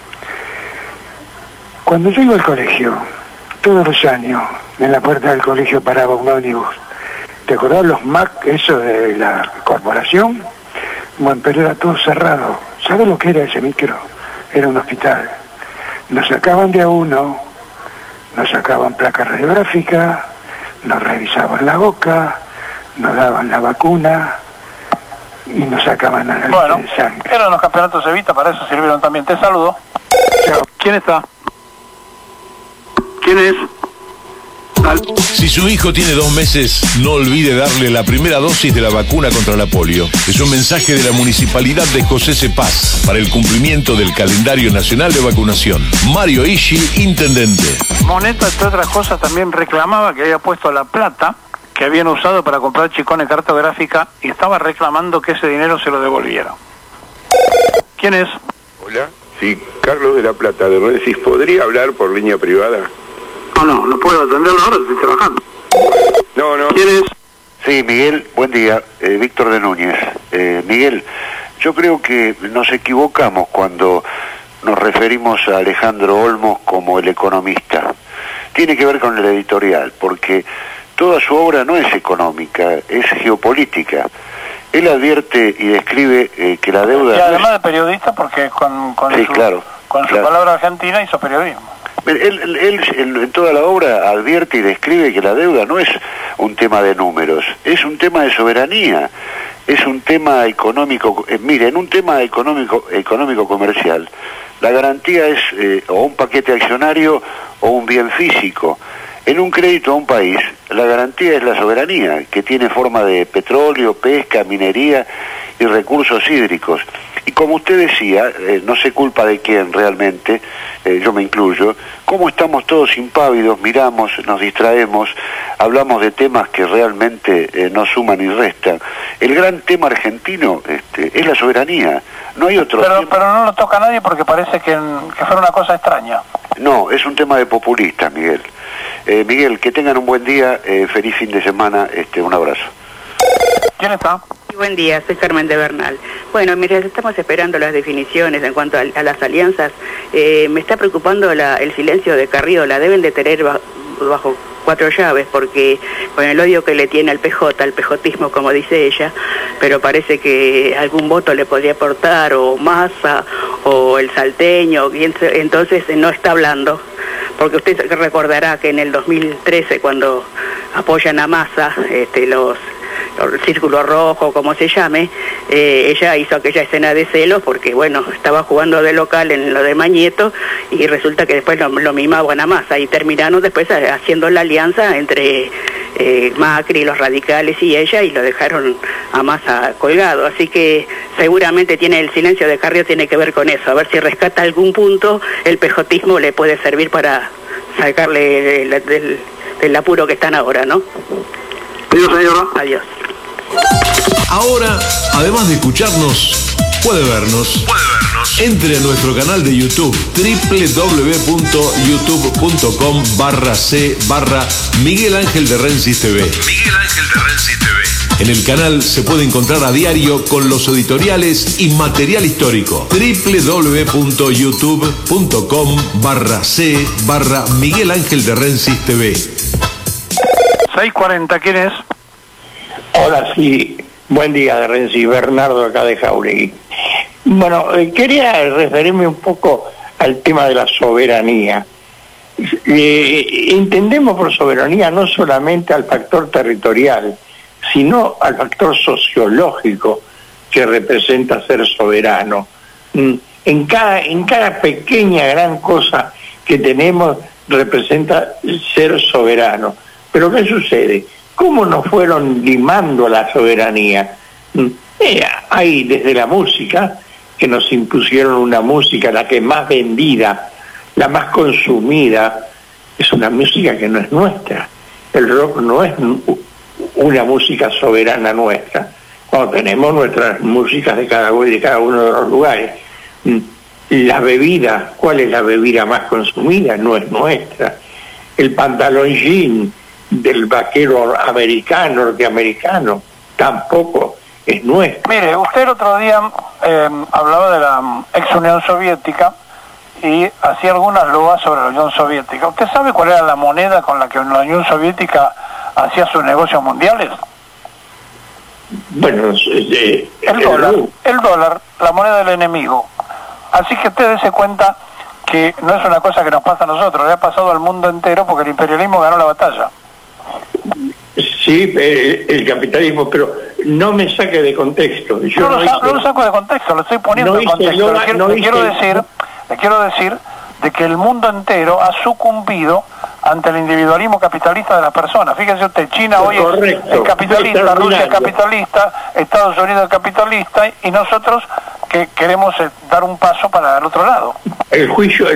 cuando yo iba al colegio, todos los años, en la puerta del colegio paraba un ómnibus. ¿Te acordás los MAC, eso de la corporación? Bueno, pero era todo cerrado. ¿Sabes lo que era ese micro? Era un hospital. Nos sacaban de a uno, nos sacaban placa radiográfica, nos revisaban la boca, nos daban la vacuna y nos sacaban análisis de sangre. Eran los campeonatos Evita, para eso sirvieron también. Te saludo. Chao. ¿Quién está? ¿Quién es? Si su hijo tiene 2 meses, no olvide darle la primera dosis de la vacuna contra la polio. Es un mensaje de la Municipalidad de José C. Paz para el cumplimiento del calendario nacional de vacunación. Mario Ishi, intendente. Moneta, entre otras cosas, también reclamaba que había puesto la plata que habían usado para comprar chicones cartográfica y estaba reclamando que ese dinero se lo devolviera. ¿Quién es? Hola, sí, Carlos de la Plata, de Rensis. ¿Podría hablar por línea privada? No puedo atenderlo ahora, estoy trabajando. No. ¿Quién es? Sí, Miguel, buen día, Víctor de Núñez. Miguel, yo creo que nos equivocamos cuando nos referimos a Alejandro Olmos como el economista. Tiene que ver con el editorial, porque toda su obra no es económica, es geopolítica. Él advierte y describe que la deuda... Y además de periodista, porque con su palabra argentina hizo periodismo. Él en toda la obra advierte y describe que la deuda no es un tema de números, es un tema de soberanía, es un tema económico. Mire, en un tema económico comercial, la garantía es o un paquete accionario o un bien físico. En un crédito a un país, la garantía es la soberanía, que tiene forma de petróleo, pesca, minería y recursos hídricos. Y como usted decía, no sé culpa de quién realmente, yo me incluyo, cómo estamos todos impávidos, miramos, nos distraemos, hablamos de temas que realmente no suman ni restan. El gran tema argentino es la soberanía, no hay otro tema. Pero no lo toca nadie porque parece que fuera una cosa extraña. No, es un tema de populistas, Miguel. Miguel, que tengan un buen día, feliz fin de semana, un abrazo. ¿Quién está? Buen día, soy Carmen de Bernal. Bueno, mientras estamos esperando las definiciones en cuanto a las alianzas, me está preocupando el silencio de Carrió. La deben de tener bajo 4 llaves, porque con el odio que le tiene al PJ, al pejotismo como dice ella, pero parece que algún voto le podría aportar, o Massa, o el salteño, y entonces no está hablando. Porque usted recordará que en el 2013, cuando apoyan a Massa, el círculo rojo, como se llame, ella hizo aquella escena de celos porque, bueno, estaba jugando de local en lo de Mañeto y resulta que después lo mimaban a Massa y terminaron después haciendo la alianza entre Macri, los radicales y ella, y lo dejaron a Massa colgado. Así que seguramente el silencio de Carrió tiene que ver con eso, a ver si rescata algún punto, el pejotismo le puede servir para sacarle del apuro que están ahora, ¿no? Adiós, señora. Adiós. Ahora, además de escucharnos, puede vernos. Entre a nuestro canal de YouTube, www.youtube.com/c/Miguel Ángel de Rensis TV. Miguel Ángel de Rensis TV. En el canal se puede encontrar a diario con los editoriales y material histórico. www.youtube.com/c/Miguel Ángel de Rensis TV. 640, ¿quién es? Hola, sí. Buen día, de Renzi. Bernardo, acá de Jauregui. Bueno, quería referirme un poco al tema de la soberanía. Entendemos por soberanía no solamente al factor territorial, sino al factor sociológico que representa ser soberano. En cada pequeña gran cosa que tenemos representa ser soberano. Pero ¿qué sucede? ¿Cómo nos fueron limando la soberanía? Hay desde la música, que nos impusieron una música, la que más vendida, la más consumida, es una música que no es nuestra. El rock no es una música soberana nuestra, cuando tenemos nuestras músicas de cada uno de los lugares. La bebida, ¿cuál es la bebida más consumida? No es nuestra. El pantalón jean del vaquero norteamericano tampoco es nuestro. Mire, usted el otro día hablaba de la ex Unión Soviética y hacía algunas loas sobre la Unión Soviética. ¿Usted sabe cuál era la moneda con la que la Unión Soviética hacía sus negocios mundiales? Bueno, el dólar, la moneda del enemigo. Así que usted dése cuenta que no es una cosa que nos pasa a nosotros, le ha pasado al mundo entero porque el imperialismo ganó la batalla. Sí, el capitalismo, pero no me saque de contexto. Yo no lo saco de contexto, lo estoy poniendo en contexto. Le quiero decir de que el mundo entero ha sucumbido ante el individualismo capitalista de las personas. Fíjese usted, China hoy es capitalista, Rusia es capitalista, Estados Unidos es capitalista, y nosotros que queremos dar un paso para el otro lado. El juicio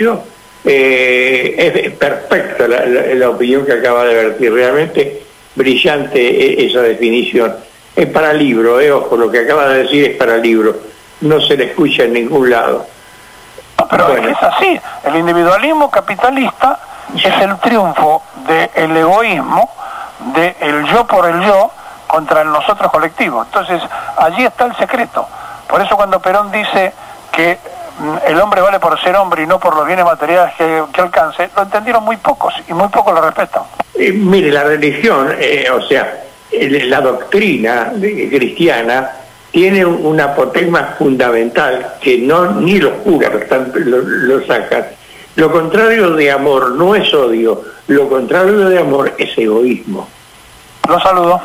es perfecta la opinión que acaba de vertir, realmente brillante esa definición. Es para libro, ojo, lo que acaba de decir es para libro, no se le escucha en ningún lado. No, pero bueno, es así, el individualismo capitalista es el triunfo del egoísmo, del yo por el yo contra el nosotros colectivo. Entonces, allí está el secreto. Por eso cuando Perón dice que el hombre vale por ser hombre y no por los bienes materiales que alcance, lo entendieron muy pocos y muy pocos lo respetan. Mire, la religión, la doctrina cristiana tiene un apotegma fundamental que ni los curas lo sacan. Lo contrario de amor no es odio, lo contrario de amor es egoísmo. Los saludo.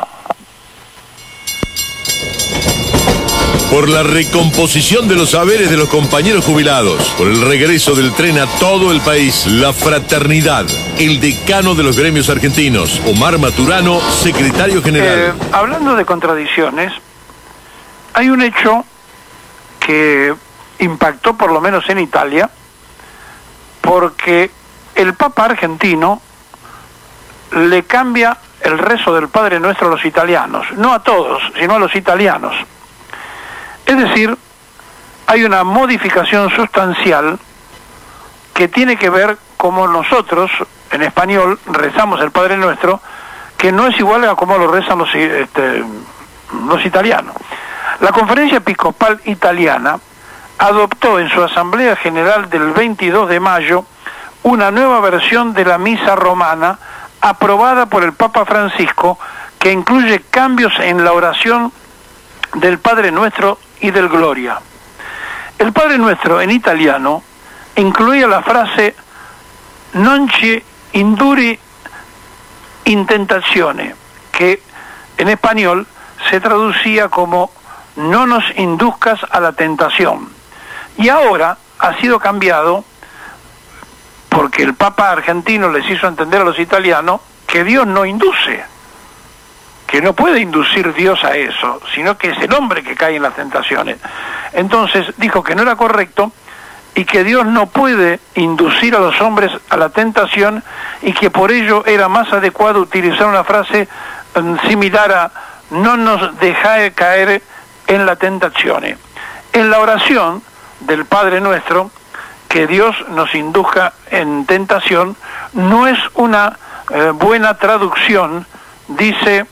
Por la recomposición de los saberes de los compañeros jubilados, por el regreso del tren a todo el país, la fraternidad, el decano de los gremios argentinos, Omar Maturano, secretario general. Hablando de contradicciones, hay un hecho que impactó por lo menos en Italia, porque el Papa argentino le cambia el rezo del Padre Nuestro a los italianos, no a todos, sino a los italianos. Es decir, hay una modificación sustancial que tiene que ver como nosotros, en español, rezamos el Padre Nuestro, que no es igual a como lo rezan los italianos. La Conferencia Episcopal Italiana adoptó en su Asamblea General del 22 de mayo una nueva versión de la Misa Romana aprobada por el Papa Francisco, que incluye cambios en la oración del Padre Nuestro y del Gloria. El Padre Nuestro en italiano incluía la frase non ci induri in tentazione, que en español se traducía como no nos induzcas a la tentación. Y ahora ha sido cambiado porque el Papa argentino les hizo entender a los italianos que Dios no induce, que no puede inducir Dios a eso, sino que es el hombre que cae en las tentaciones. Entonces dijo que no era correcto y que Dios no puede inducir a los hombres a la tentación y que por ello era más adecuado utilizar una frase similar a no nos dejáis caer en la tentación. En la oración del Padre Nuestro, que Dios nos induzca en tentación, no es una buena traducción, dice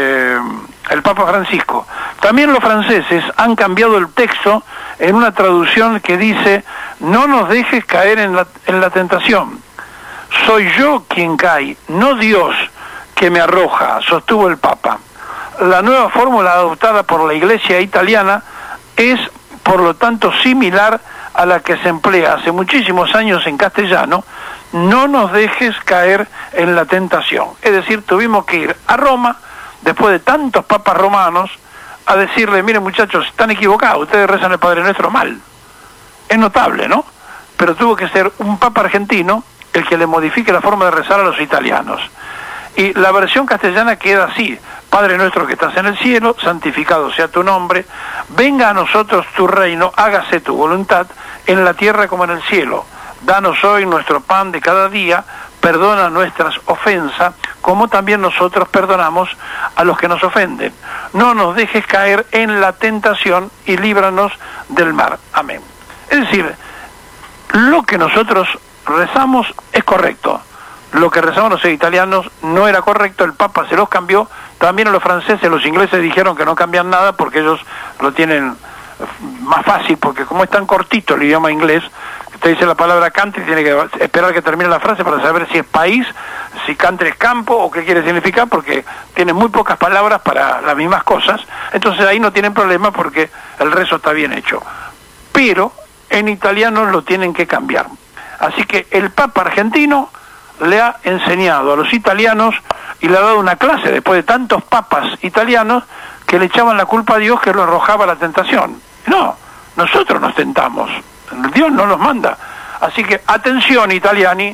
el Papa Francisco. También los franceses han cambiado el texto en una traducción que dice no nos dejes caer en la tentación. Soy yo quien cae, no Dios que me arroja, sostuvo el Papa. La nueva fórmula adoptada por la Iglesia italiana es, por lo tanto, similar a la que se emplea hace muchísimos años en castellano, no nos dejes caer en la tentación. Es decir, tuvimos que ir a Roma, después de tantos papas romanos, a decirle, miren muchachos, están equivocados, ustedes rezan el Padre Nuestro mal. Es notable, ¿no? Pero tuvo que ser un papa argentino el que le modifique la forma de rezar a los italianos. Y la versión castellana queda así: Padre nuestro que estás en el cielo, santificado sea tu nombre, venga a nosotros tu reino, hágase tu voluntad, en la tierra como en el cielo. Danos hoy nuestro pan de cada día, perdona nuestras ofensas, como también nosotros perdonamos a los que nos ofenden. No nos dejes caer en la tentación y líbranos del mal. Amén. Es decir, lo que nosotros rezamos es correcto. Lo que rezaban los italianos no era correcto, el Papa se los cambió. También a los franceses, los ingleses dijeron que no cambian nada porque ellos lo tienen más fácil, porque como es tan cortito el idioma inglés, usted dice la palabra country, tiene que esperar que termine la frase para saber si es país, si country es campo o qué quiere significar, porque tiene muy pocas palabras para las mismas cosas. Entonces ahí no tienen problema porque el rezo está bien hecho. Pero en italiano lo tienen que cambiar. Así que el Papa argentino le ha enseñado a los italianos y le ha dado una clase después de tantos papas italianos que le echaban la culpa a Dios que lo arrojaba a la tentación. No, nosotros nos tentamos, Dios no nos manda. Así que atención, italiani.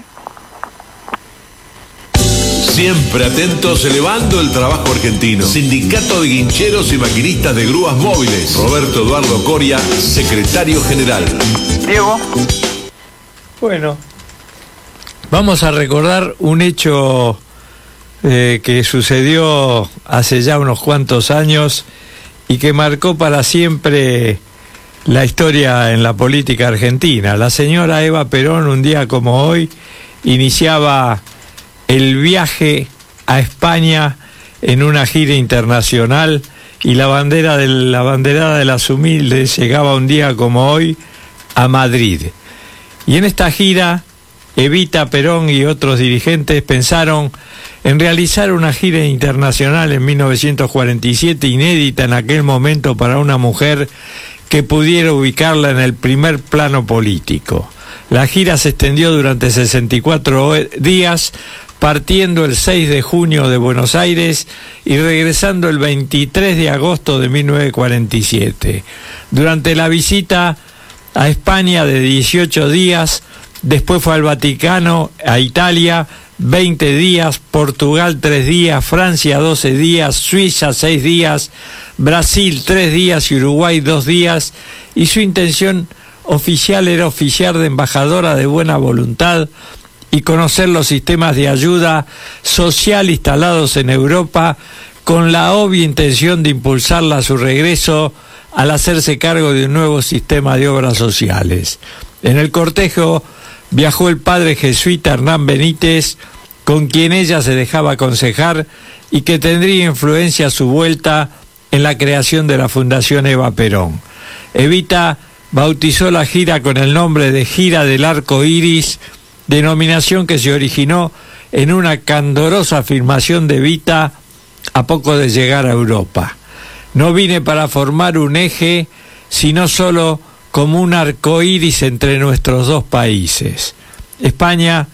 Siempre atentos, elevando el trabajo argentino. Sindicato de Guincheros y Maquinistas de Grúas Móviles. Roberto Eduardo Coria, secretario general. Diego. Bueno, vamos a recordar un hecho que sucedió hace ya unos cuantos años y que marcó para siempre la historia en la política argentina. La señora Eva Perón, un día como hoy, iniciaba el viaje a España en una gira internacional y la banderada de las humildes llegaba un día como hoy a Madrid. Y en esta gira, Evita Perón y otros dirigentes pensaron en realizar una gira internacional en 1947, inédita en aquel momento para una mujer que pudiera ubicarla en el primer plano político. La gira se extendió durante 64 días, partiendo el 6 de junio de Buenos Aires y regresando el 23 de agosto de 1947. Durante la visita a España de 18 días, después fue al Vaticano, a Italia, 20 días, Portugal 3 días, Francia 12 días, Suiza 6 días, Brasil 3 días y Uruguay 2 días, y su intención oficial era oficiar de embajadora de buena voluntad y conocer los sistemas de ayuda social instalados en Europa, con la obvia intención de impulsarla a su regreso al hacerse cargo de un nuevo sistema de obras sociales. En el cortejo viajó el padre jesuita Hernán Benítez, con quien ella se dejaba aconsejar y que tendría influencia a su vuelta en la creación de la Fundación Eva Perón. Evita bautizó la gira con el nombre de Gira del Arco Iris, denominación que se originó en una candorosa afirmación de Evita a poco de llegar a Europa. No vine para formar un eje, sino solo como un arco iris entre nuestros dos países. España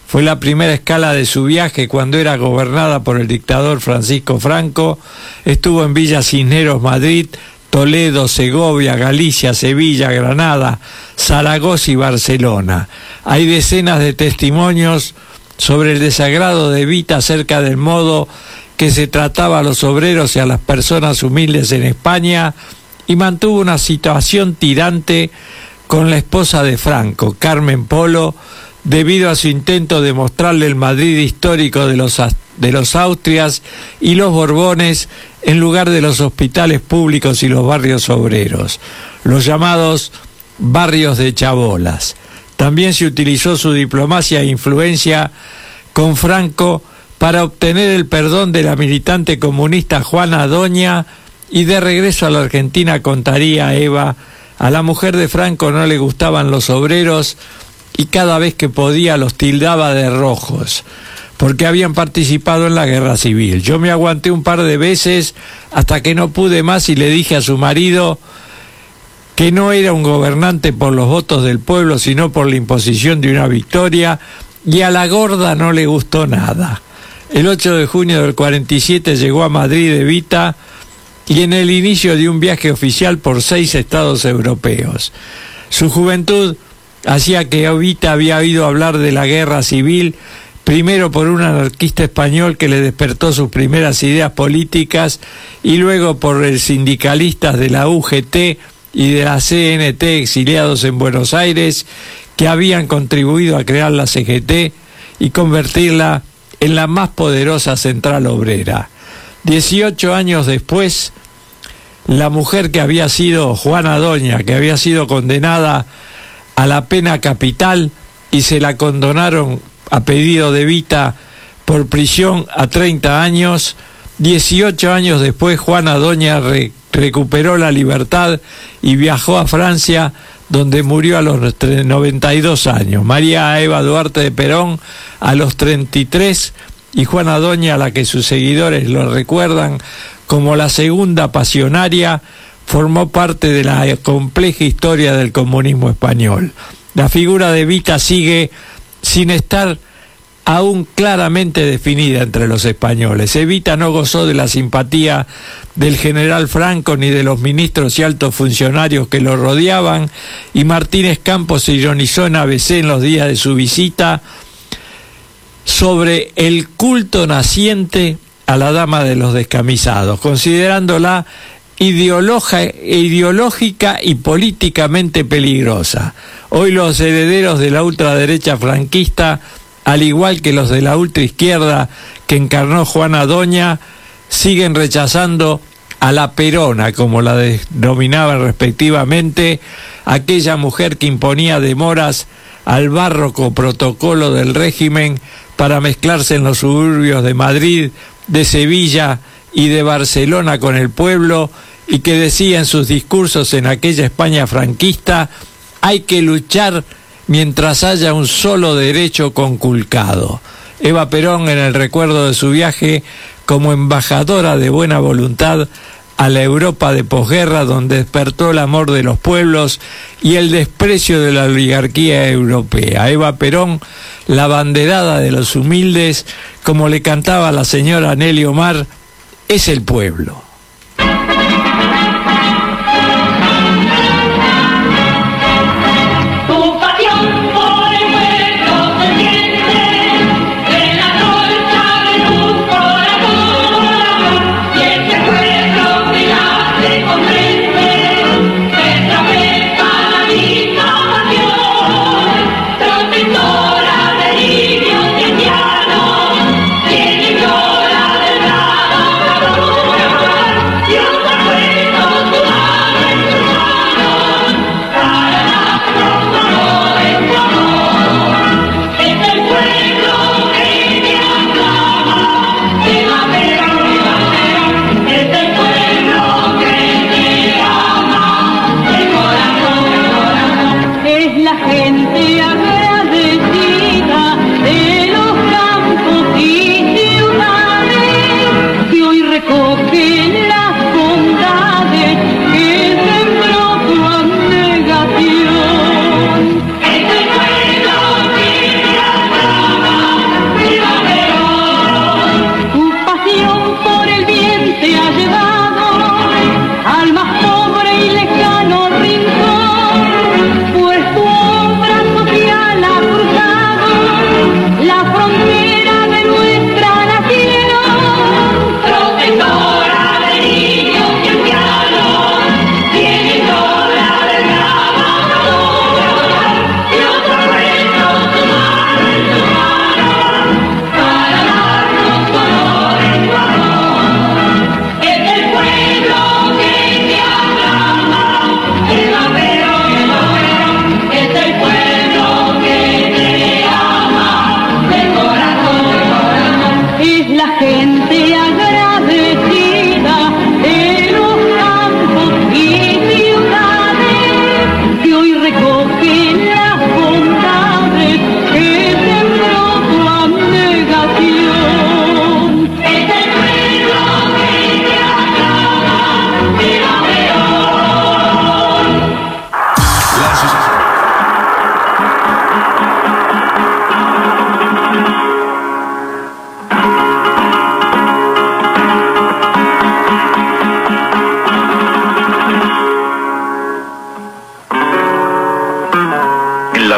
Fue la primera escala de su viaje cuando era gobernada por el dictador Francisco Franco. Estuvo en Villa Cisneros, Madrid, Toledo, Segovia, Galicia, Sevilla, Granada, Zaragoza y Barcelona. Hay decenas de testimonios sobre el desagrado de Evita acerca del modo que se trataba a los obreros y a las personas humildes en España, y mantuvo una situación tirante con la esposa de Franco, Carmen Polo, debido a su intento de mostrarle el Madrid histórico de los Austrias y los Borbones en lugar de los hospitales públicos y los barrios obreros, los llamados barrios de chabolas. También se utilizó su diplomacia e influencia con Franco para obtener el perdón de la militante comunista Juana Doña, y de regreso a la Argentina contaría Eva: a la mujer de Franco no le gustaban los obreros y cada vez que podía los tildaba de rojos, porque habían participado en la guerra civil. Yo me aguanté un par de veces hasta que no pude más y le dije a su marido que no era un gobernante por los votos del pueblo, sino por la imposición de una victoria, y a la gorda no le gustó nada. El 8 de junio del 47 llegó a Madrid Evita, y en el inicio de un viaje oficial por 6 estados europeos. Su juventud hacía que Evita había oído hablar de la guerra civil, primero por un anarquista español que le despertó sus primeras ideas políticas, y luego por los sindicalistas de la UGT y de la CNT exiliados en Buenos Aires, que habían contribuido a crear la CGT y convertirla en la más poderosa central obrera. 18 años después, la mujer que había sido Juana Doña, que había sido condenada a la pena capital y se la condonaron a pedido de Evita por prisión a 30 años, 18 años después Juana Doña recuperó la libertad y viajó a Francia, donde murió a los 92 años. María Eva Duarte de Perón a los 33, y Juana Doña, a la que sus seguidores lo recuerdan como la segunda pasionaria, formó parte de la compleja historia del comunismo español. La figura de Evita sigue sin estar aún claramente definida entre los españoles. Evita no gozó de la simpatía del general Franco ni de los ministros y altos funcionarios que lo rodeaban, y Martínez Campos ironizó en ABC en los días de su visita sobre el culto naciente a la dama de los descamisados, considerándola ideológica y políticamente peligrosa. Hoy los herederos de la ultraderecha franquista, al igual que los de la ultraizquierda que encarnó Juana Doña, siguen rechazando a la Perona, como la denominaban respectivamente, aquella mujer que imponía demoras al barroco protocolo del régimen para mezclarse en los suburbios de Madrid, de Sevilla y de Barcelona con el pueblo, y que decía en sus discursos en aquella España franquista: hay que luchar mientras haya un solo derecho conculcado. Eva Perón, en el recuerdo de su viaje como embajadora de buena voluntad a la Europa de posguerra, donde despertó el amor de los pueblos y el desprecio de la oligarquía europea. Eva Perón, la abanderada de los humildes, como le cantaba la señora Nelly Omar, es el pueblo. Tiene gloria del bravo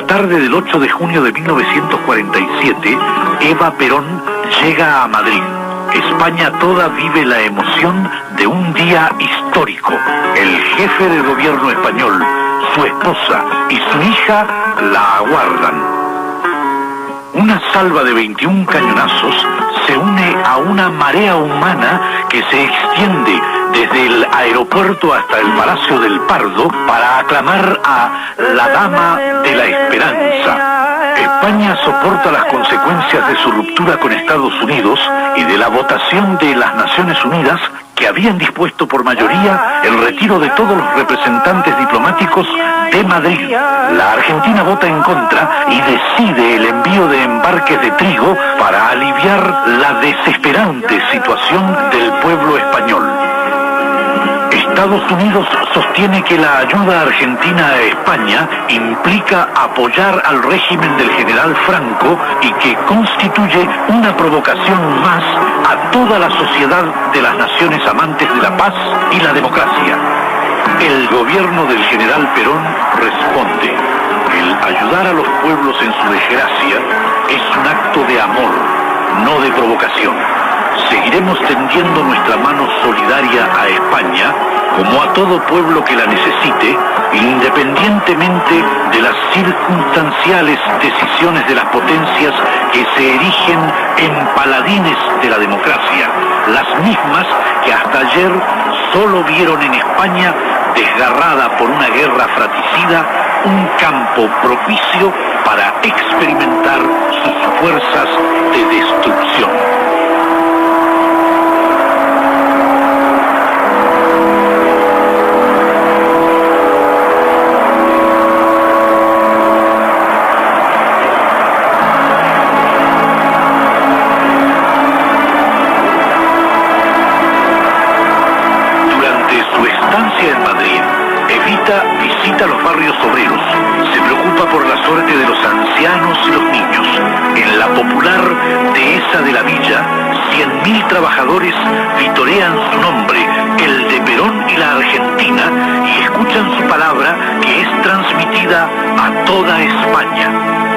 tarde del 8 de junio de 1947, Eva Perón llega a Madrid. España toda vive la emoción de un día histórico. El jefe del gobierno español, su esposa y su hija la aguardan. Una salva de 21 cañonazos se une a una marea humana que se extiende desde el aeropuerto hasta el Palacio del Pardo para aclamar a la Dama de la Esperanza. España soporta las consecuencias de su ruptura con Estados Unidos y de la votación de las Naciones Unidas que habían dispuesto por mayoría el retiro de todos los representantes diplomáticos de Madrid. La Argentina vota en contra y decide el envío de embarques de trigo para aliviar la desesperante situación del pueblo español. Estados Unidos sostiene que la ayuda argentina a España implica apoyar al régimen del general Franco y que constituye una provocación más a toda la sociedad de las naciones amantes de la paz y la democracia. El gobierno del general Perón responde: el ayudar a los pueblos en su desgracia es un acto de amor, no de provocación. Seguiremos tendiendo nuestra mano solidaria a España como a todo pueblo que la necesite, independientemente de las circunstanciales decisiones de las potencias que se erigen en paladines de la democracia, las mismas que hasta ayer solo vieron en España, desgarrada por una guerra fratricida, un campo propicio para experimentar sus fuerzas de destrucción. En Madrid, Evita visita los barrios obreros, se preocupa por la suerte de los ancianos y los niños. En la popular dehesa de la villa, 100.000 trabajadores vitorean su nombre, el de Perón y la Argentina, y escuchan su palabra que es transmitida a toda España.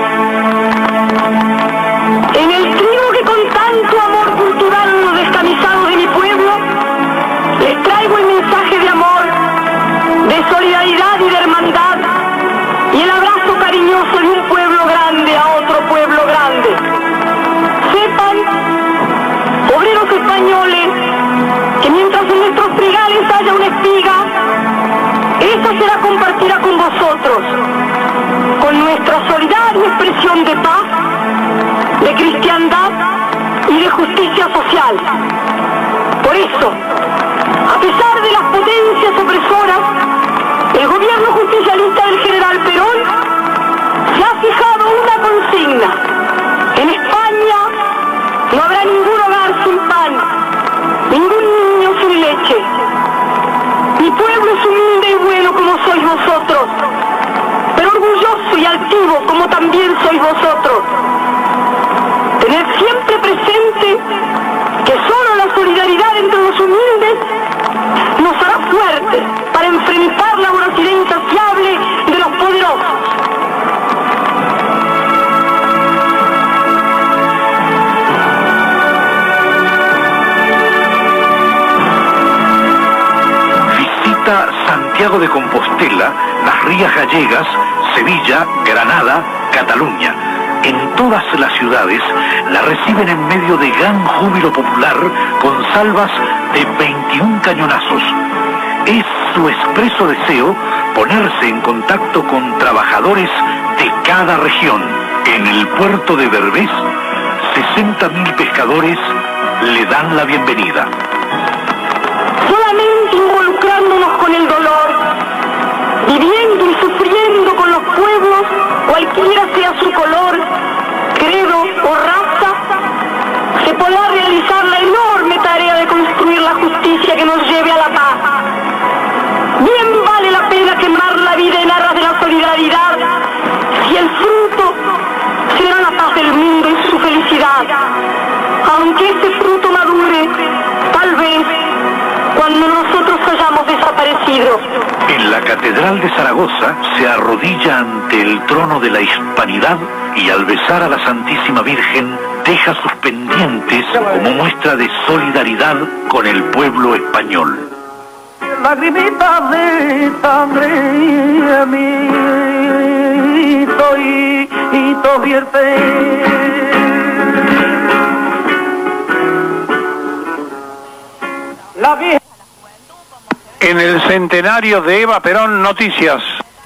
En el trigo que con tanto amor cultural los descamisados de mi pueblo, les traigo el mensaje de amor, de solidaridad y de hermandad, y el abrazo cariñoso de un pueblo grande a otro pueblo grande. Sepan, obreros españoles, que mientras en nuestros trigales haya una espiga, esa será compartida con vosotros, con nuestra solidaria expresión de paz, de cristiandad y de justicia social. Por eso, a pesar de las potencias opresoras, el gobierno justicialista del general Perón se ha fijado una consigna: en España no habrá ningún hogar sin pan, ningún niño sin leche. Mi pueblo es humilde y bueno como sois vosotros, pero orgulloso y altivo como también sois vosotros. Tened siempre presente que solo la solidaridad entre los humildes nos hará fuertes para enfrentar la voracidad insaciable de los poderosos. Visita Santiago de Compostela, las Rías Gallegas, Sevilla, Granada, Cataluña. En todas las ciudades la reciben en medio de gran júbilo popular con salvas de 21 cañonazos. Es su expreso deseo ponerse en contacto con trabajadores de cada región. En el puerto de Berbés, 60.000 pescadores le dan la bienvenida. Solamente involucrándonos con el dolor, viviendo y sufriendo con los pueblos, cualquiera sea su color, credo o raza, se podrá realizar la enorme tarea de construir la justicia que nos lleve a la paz. Bien vale la pena quemar la vida en aras de la solidaridad, si el fruto será la paz del mundo y su felicidad. Aunque ese fruto madure, tal vez, cuando nosotros hayamos desaparecido. En la Catedral de Zaragoza se arrodilla ante el trono de la hispanidad y al besar a la Santísima Virgen deja sus pendientes como muestra de solidaridad con el pueblo español. Lagrimitas de sangre y vierte. La vieja. En el centenario de Eva Perón, noticias.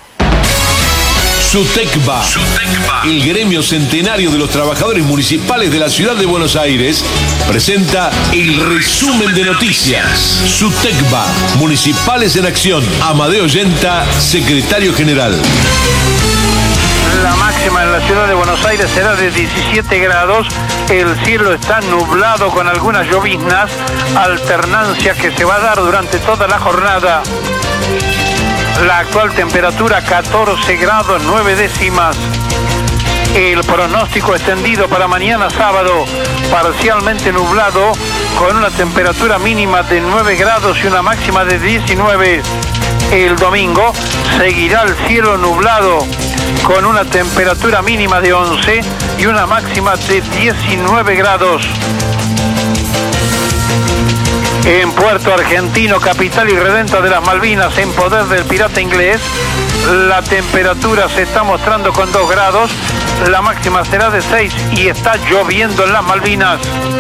SUTECBA, el gremio centenario de los trabajadores municipales de la ciudad de Buenos Aires, presenta el resumen de noticias. SUTECBA, Municipales en Acción. Amadeo Yenta, secretario general. La máxima en la ciudad de Buenos Aires será de 17 grados. El cielo está nublado con algunas lloviznas, alternancia que se va a dar durante toda la jornada. La actual temperatura 14 grados 9 décimas. El pronóstico extendido para mañana sábado, parcialmente nublado, con una temperatura mínima de 9 grados y una máxima de 19. El domingo seguirá el cielo nublado, con una temperatura mínima de 11 y una máxima de 19 grados. En Puerto Argentino, capital y redenta de las Malvinas, en poder del pirata inglés, la temperatura se está mostrando con 2 grados, la máxima será de 6 y está lloviendo en las Malvinas.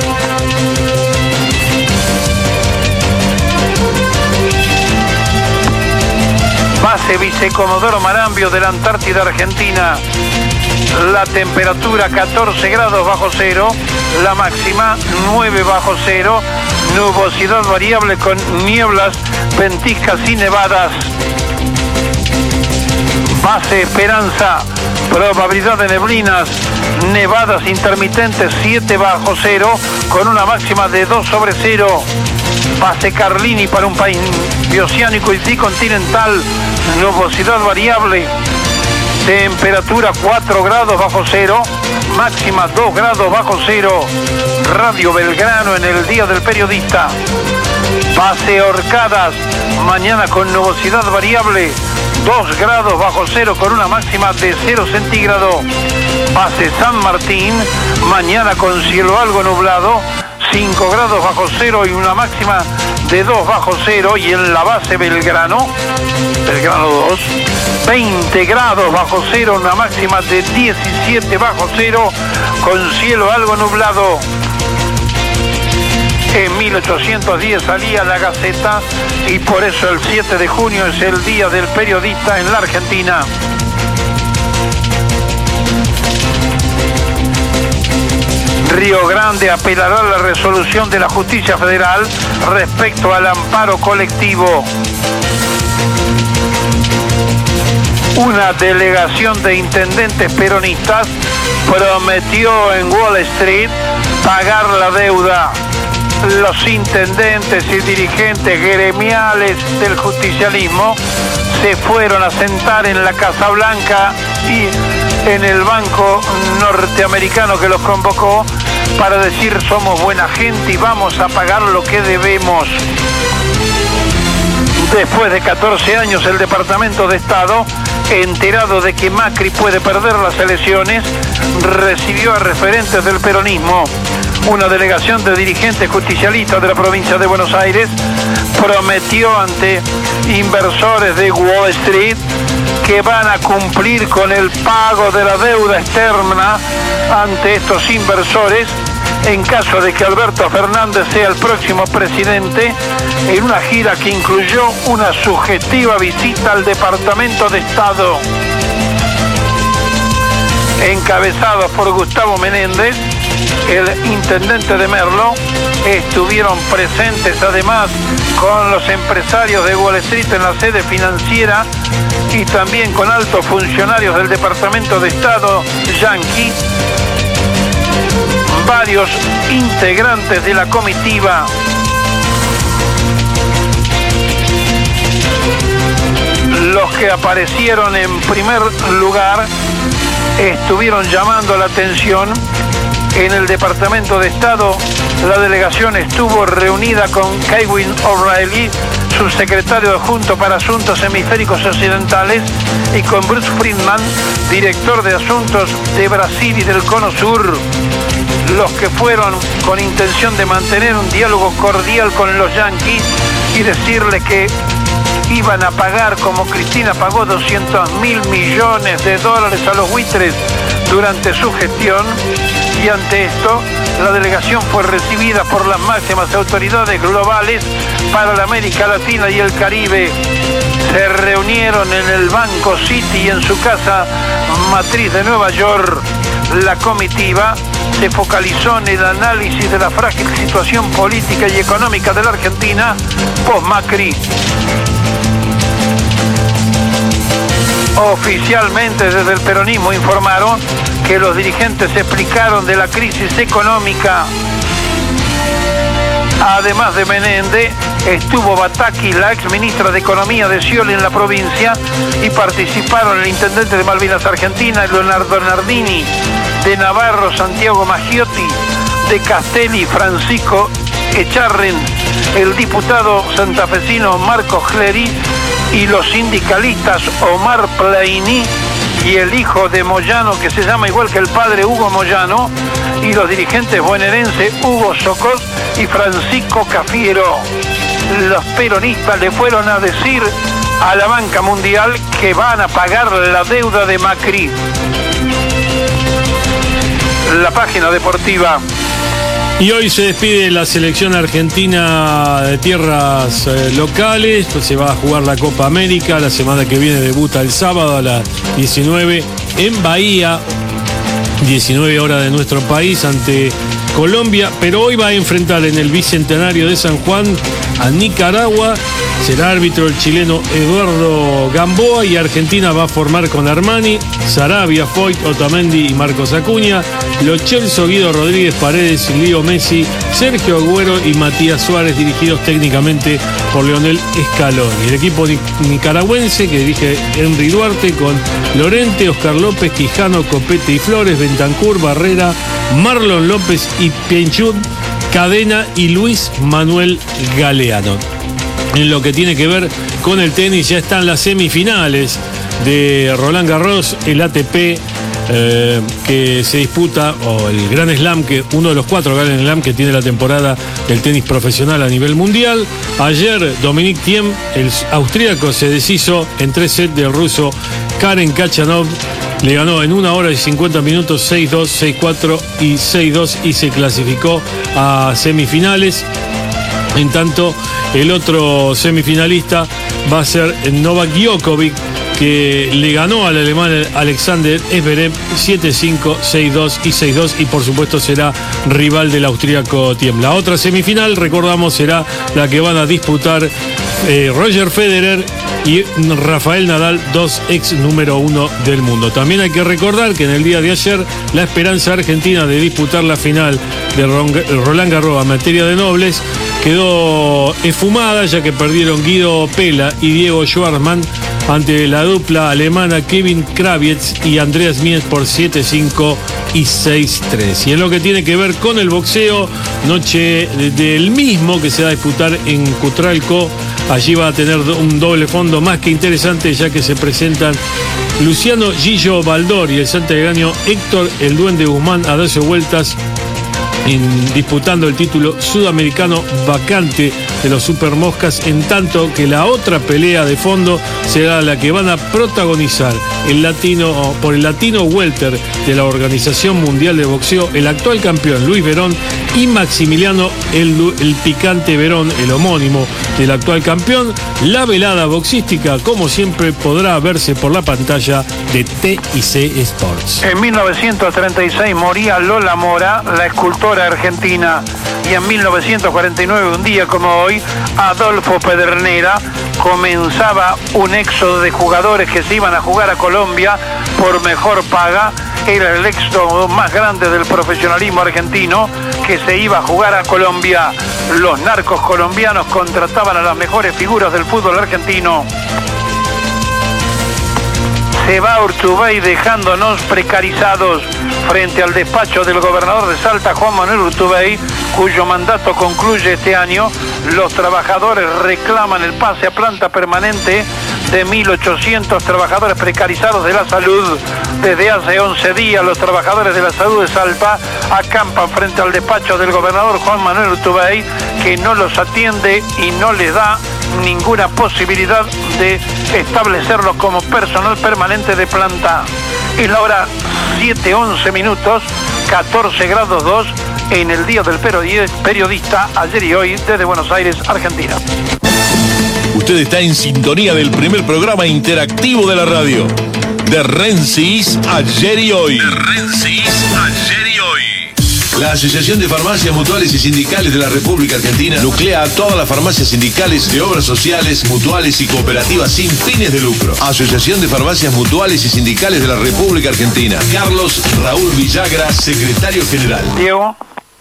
Base Vicecomodoro Marambio de la Antártida Argentina. La temperatura 14 grados bajo cero, la máxima 9 bajo cero, nubosidad variable con nieblas, ventiscas y nevadas. Base Esperanza, probabilidad de neblinas, nevadas intermitentes 7 bajo cero, con una máxima de 2 sobre cero. Base Carlini para un país bioceánico y bicontinental, nubosidad variable. Temperatura 4 grados bajo cero, máxima 2 grados bajo cero. Radio Belgrano en el Día del Periodista. Base Orcadas, mañana con nubosidad variable, 2 grados bajo cero con una máxima de 0 centígrado. Base San Martín, mañana con cielo algo nublado, 5 grados bajo cero y una máxima de 2 bajo cero. Y en la base Belgrano 2, 20 grados bajo cero, una máxima de 17 bajo cero, con cielo algo nublado. En 1810 salía la Gaceta y por eso el 7 de junio es el Día del Periodista en la Argentina. Río Grande apelará a la resolución de la Justicia Federal respecto al amparo colectivo. Una delegación de intendentes peronistas prometió en Wall Street pagar la deuda. Los intendentes y dirigentes gremiales del justicialismo se fueron a sentar en la Casa Blanca y en el banco norteamericano que los convocó para decir: somos buena gente y vamos a pagar lo que debemos. Después de 14 años, el Departamento de Estado, enterado de que Macri puede perder las elecciones, recibió a referentes del peronismo. Una delegación de dirigentes justicialistas de la provincia de Buenos Aires prometió ante inversores de Wall Street que van a cumplir con el pago de la deuda externa ante estos inversores en caso de que Alberto Fernández sea el próximo presidente, en una gira que incluyó una sugestiva visita al Departamento de Estado. Encabezados por Gustavo Menéndez, el intendente de Merlo, estuvieron presentes además con los empresarios de Wall Street en la sede financiera y también con altos funcionarios del Departamento de Estado yanqui, varios integrantes de la comitiva. Los que aparecieron en primer lugar estuvieron llamando la atención. En el Departamento de Estado, la delegación estuvo reunida con Kevin O'Reilly, subsecretario adjunto para Asuntos Hemisféricos Occidentales, y con Bruce Friedman, director de Asuntos de Brasil y del Cono Sur, los que fueron con intención de mantener un diálogo cordial con los yanquis y decirles que iban a pagar, como Cristina pagó, 200.000 millones de dólares a los buitres durante su gestión. Y ante esto, la delegación fue recibida por las máximas autoridades globales para la América Latina y el Caribe. Se reunieron en el Banco City y en su casa matriz de Nueva York. La comitiva se focalizó en el análisis de la frágil situación política y económica de la Argentina post-Macri. Oficialmente desde el peronismo informaron que los dirigentes explicaron de la crisis económica. Además de Menéndez, estuvo Bataki, la ex ministra de Economía de Scioli en la provincia, y participaron el intendente de Malvinas Argentina, Leonardo Nardini, de Navarro, Santiago Maggiotti, de Castelli, Francisco Echarren, el diputado santafesino Marcos Clery, y los sindicalistas Omar Plaini y el hijo de Moyano, que se llama igual que el padre, Hugo Moyano, y los dirigentes bonaerenses Hugo Socos y Francisco Cafiero. Los peronistas le fueron a decir a la banca mundial que van a pagar la deuda de Macri. La página deportiva. Y hoy se despide la selección argentina de tierras locales, pues se va a jugar la Copa América, la semana que viene debuta el sábado a las 19 en Bahía, 19 horas de nuestro país, ante Colombia, pero hoy va a enfrentar en el Bicentenario de San Juan a Nicaragua. Será árbitro el chileno Eduardo Gamboa, y Argentina va a formar con Armani, Sarabia, Foyt, Otamendi y Marcos Acuña, Lo Celso, Guido Rodríguez, Paredes, Lío Messi, Sergio Agüero y Matías Suárez, dirigidos técnicamente por Leonel Scaloni. El equipo nicaragüense que dirige Henry Duarte, con Lorente, Oscar López, Quijano, Copete y Flores, Bentancur, Barrera, Marlon López y Pienchut, Cadena y Luis Manuel Galeano. En lo que tiene que ver con el tenis, ya están las semifinales de Roland Garros, el ATP que se disputa, o el Grand Slam, que uno de los 4 Grand Slam que tiene la temporada del tenis profesional a nivel mundial. Ayer Dominic Thiem, el austríaco, se deshizo en 3 sets del ruso Karen Khachanov. Le ganó en 1 hora y 50 minutos 6-2, 6-4 y 6-2 y se clasificó a semifinales. En tanto, el otro semifinalista va a ser Novak Djokovic, que le ganó al alemán Alexander Zverev 7-5, 6-2 y 6-2, y por supuesto será rival del austríaco Thiem. La otra semifinal, recordamos, será la que van a disputar Roger Federer y Rafael Nadal, 2 ex número 1 del mundo. También hay que recordar que en el día de ayer la esperanza argentina de disputar la final de Roland Garros en materia de dobles quedó esfumada, ya que perdieron Guido Pella y Diego Schwartzman ante la dupla alemana Kevin Kravietz y Andreas Mies por 7-5 y 6-3. Y en lo que tiene que ver con el boxeo, noche del mismo que se va a disputar en Cutralco. Allí va a tener un doble fondo más que interesante, ya que se presentan Luciano Gillo Baldor y el santiagueño Héctor El Duende Guzmán a 12 vueltas, disputando el título sudamericano vacante de los Supermoscas, en tanto que la otra pelea de fondo será la que van a protagonizar por el latino welter de la Organización Mundial de Boxeo, el actual campeón Luis Verón y Maximiliano el Picante Verón, el homónimo del actual campeón. La velada boxística, como siempre, podrá verse por la pantalla de TIC Sports. En 1936 moría Lola Mora, la escultora argentina, y en 1949, un día como hoy, Adolfo Pedernera comenzaba un éxodo de jugadores que se iban a jugar a Colombia por mejor paga. Era el éxodo más grande del profesionalismo argentino, que se iba a jugar a Colombia. Los narcos colombianos contrataban a las mejores figuras del fútbol argentino. Se va Urtubey dejándonos precarizados frente al despacho del gobernador de Salta, Juan Manuel Urtubey, cuyo mandato concluye este año. Los trabajadores reclaman el pase a planta permanente de 1.800 trabajadores precarizados de la salud. Desde hace 11 días los trabajadores de la salud de Salta acampan frente al despacho del gobernador Juan Manuel Urtubey, que no los atiende y no les da ninguna posibilidad de establecerlos como personal permanente de planta. Es la hora 7:11 minutos, 14 grados 2 en el Día del Periodista, ayer y hoy, desde Buenos Aires, Argentina. Usted está en sintonía del primer programa interactivo de la radio, de Rensis, ayer y hoy. De Rensis, ayer y hoy. La Asociación de Farmacias Mutuales y Sindicales de la República Argentina nuclea a todas las farmacias sindicales de obras sociales, mutuales y cooperativas sin fines de lucro. Asociación de Farmacias Mutuales y Sindicales de la República Argentina. Carlos Raúl Villagra, secretario general. Diego.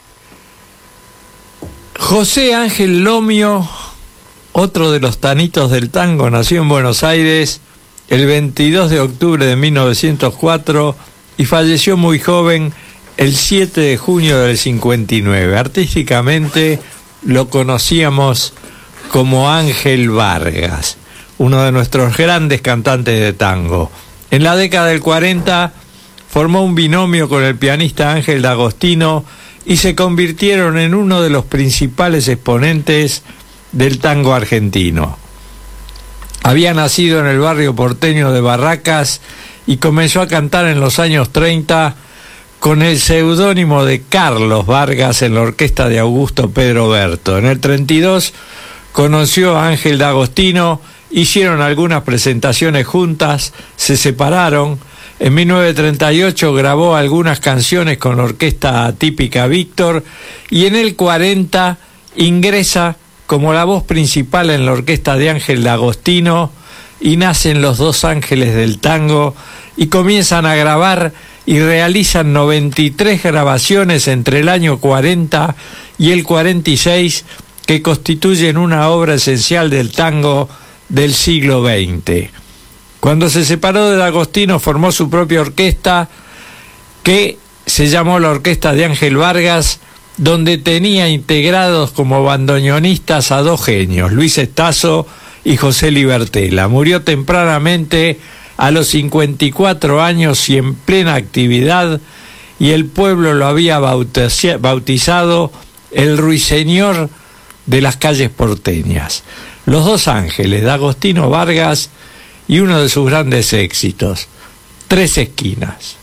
José Ángel Lomio, otro de los tanitos del tango, nació en Buenos Aires el 22 de octubre de 1904 y falleció muy joven el 7 de junio del 59. Artísticamente lo conocíamos como Ángel Vargas, uno de nuestros grandes cantantes de tango. En la década del 40 formó un binomio con el pianista Ángel D'Agostino y se convirtieron en uno de los principales exponentes del tango argentino. Había nacido en el barrio porteño de Barracas y comenzó a cantar en los años 30 con el seudónimo de Carlos Vargas en la orquesta de Augusto Pedro Berto. En el 32 conoció a Ángel D'Agostino, hicieron algunas presentaciones juntas, se separaron. En 1938 grabó algunas canciones con la orquesta típica Víctor y en el 40 ingresa como la voz principal en la orquesta de Ángel D'Agostino y nacen los dos ángeles del tango y comienzan a grabar y realizan 93 grabaciones entre el año 40 y el 46 que constituyen una obra esencial del tango del siglo XX. Cuando se separó de D'Agostino formó su propia orquesta que se llamó la Orquesta de Ángel Vargas, donde tenía integrados como bandoneonistas a dos genios, Luis Estazo y José Libertela. Murió tempranamente a los 54 años y en plena actividad, y el pueblo lo había bautizado el ruiseñor de las calles porteñas. Los dos ángeles, D'Agostino Vargas y uno de sus grandes éxitos, Tres Esquinas.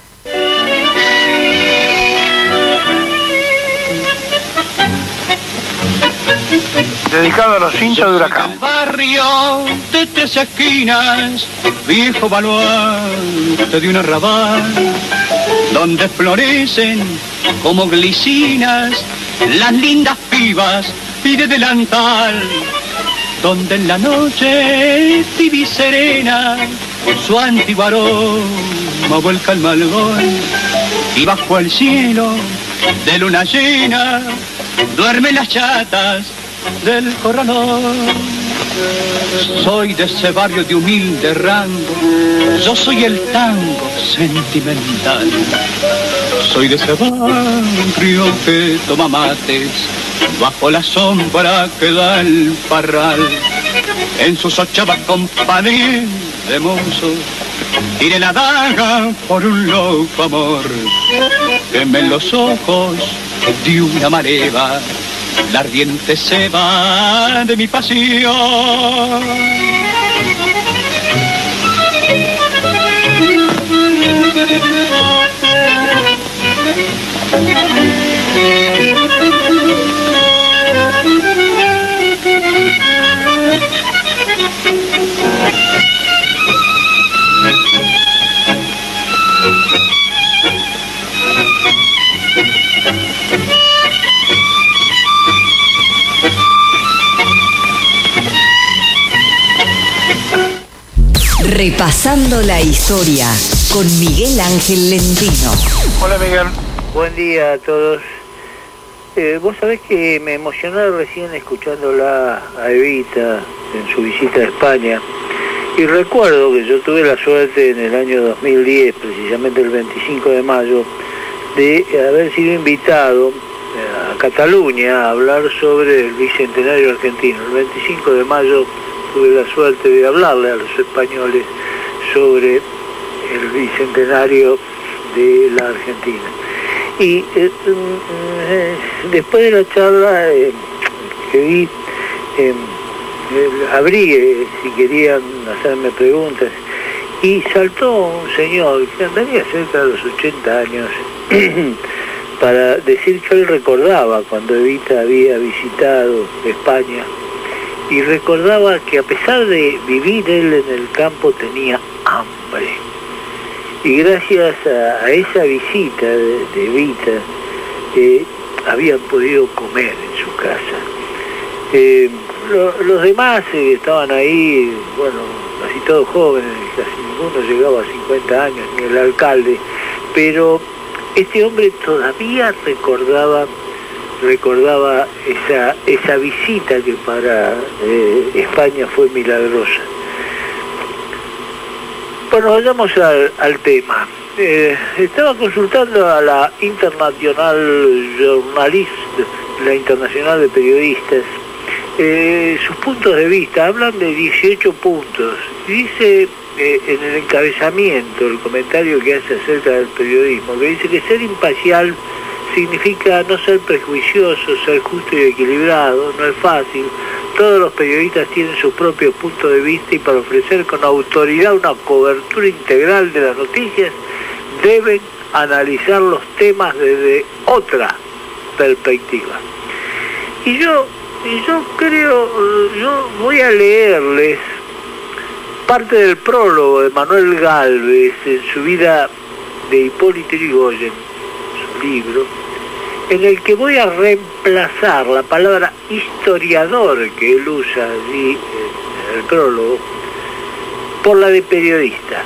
Dedicado a los hinchas de Huracán. El barrio de Tres Esquinas, viejo baluarte de un arrabal, donde florecen como glicinas las lindas pibas y de delantal, donde en la noche tibia y serena su antiguo aroma vuelca el malvón, y bajo el cielo de luna llena duermen las chatas del corralón. Soy de ese barrio de humilde rango, yo soy el tango sentimental. Soy de ese barrio que toma mates bajo la sombra que da el parral. En sus ochavas compañía de mozos tiré la daga por un loco amor. Quemé los ojos de una mareva la ardiente ceba de mi pasión. Repasando la historia con Miguel Ángel Lentino. Hola Miguel. Buen día a todos. Vos sabés que me emocioné recién escuchándola a Evita en su visita a España Y recuerdo que yo tuve la suerte en el año 2010, precisamente el 25 de mayo, de haber sido invitado a Cataluña a hablar sobre el bicentenario argentino. El 25 de mayo tuve la suerte de hablarle a los españoles sobre el bicentenario de la Argentina. Y después de la charla que vi, abrí si querían hacerme preguntas, y saltó un señor que andaría cerca de los 80 años para decir que él recordaba cuando Evita había visitado España, y recordaba que a pesar de vivir él en el campo tenía hambre, y gracias a esa visita de Evita habían podido comer en su casa. Los demás estaban ahí, bueno, casi todos jóvenes, casi ninguno llegaba a 50 años, ni el alcalde, pero este hombre todavía recordaba esa visita que para España fue milagrosa. Bueno, vayamos al tema. Estaba consultando a la International Journalist, la Internacional de Periodistas, sus puntos de vista. Hablan de 18 puntos. Dice en el encabezamiento, el comentario que hace acerca del periodismo, que dice que ser imparcial significa no ser prejuicioso, ser justo y equilibrado. No es fácil. Todos los periodistas tienen sus propios puntos de vista, y para ofrecer con autoridad una cobertura integral de las noticias deben analizar los temas desde otra perspectiva. Y yo voy a leerles parte del prólogo de Manuel Gálvez en su vida de Hipólito Yrigoyen, su libro, en el que voy a reemplazar la palabra historiador que él usa allí en el prólogo por la de periodista.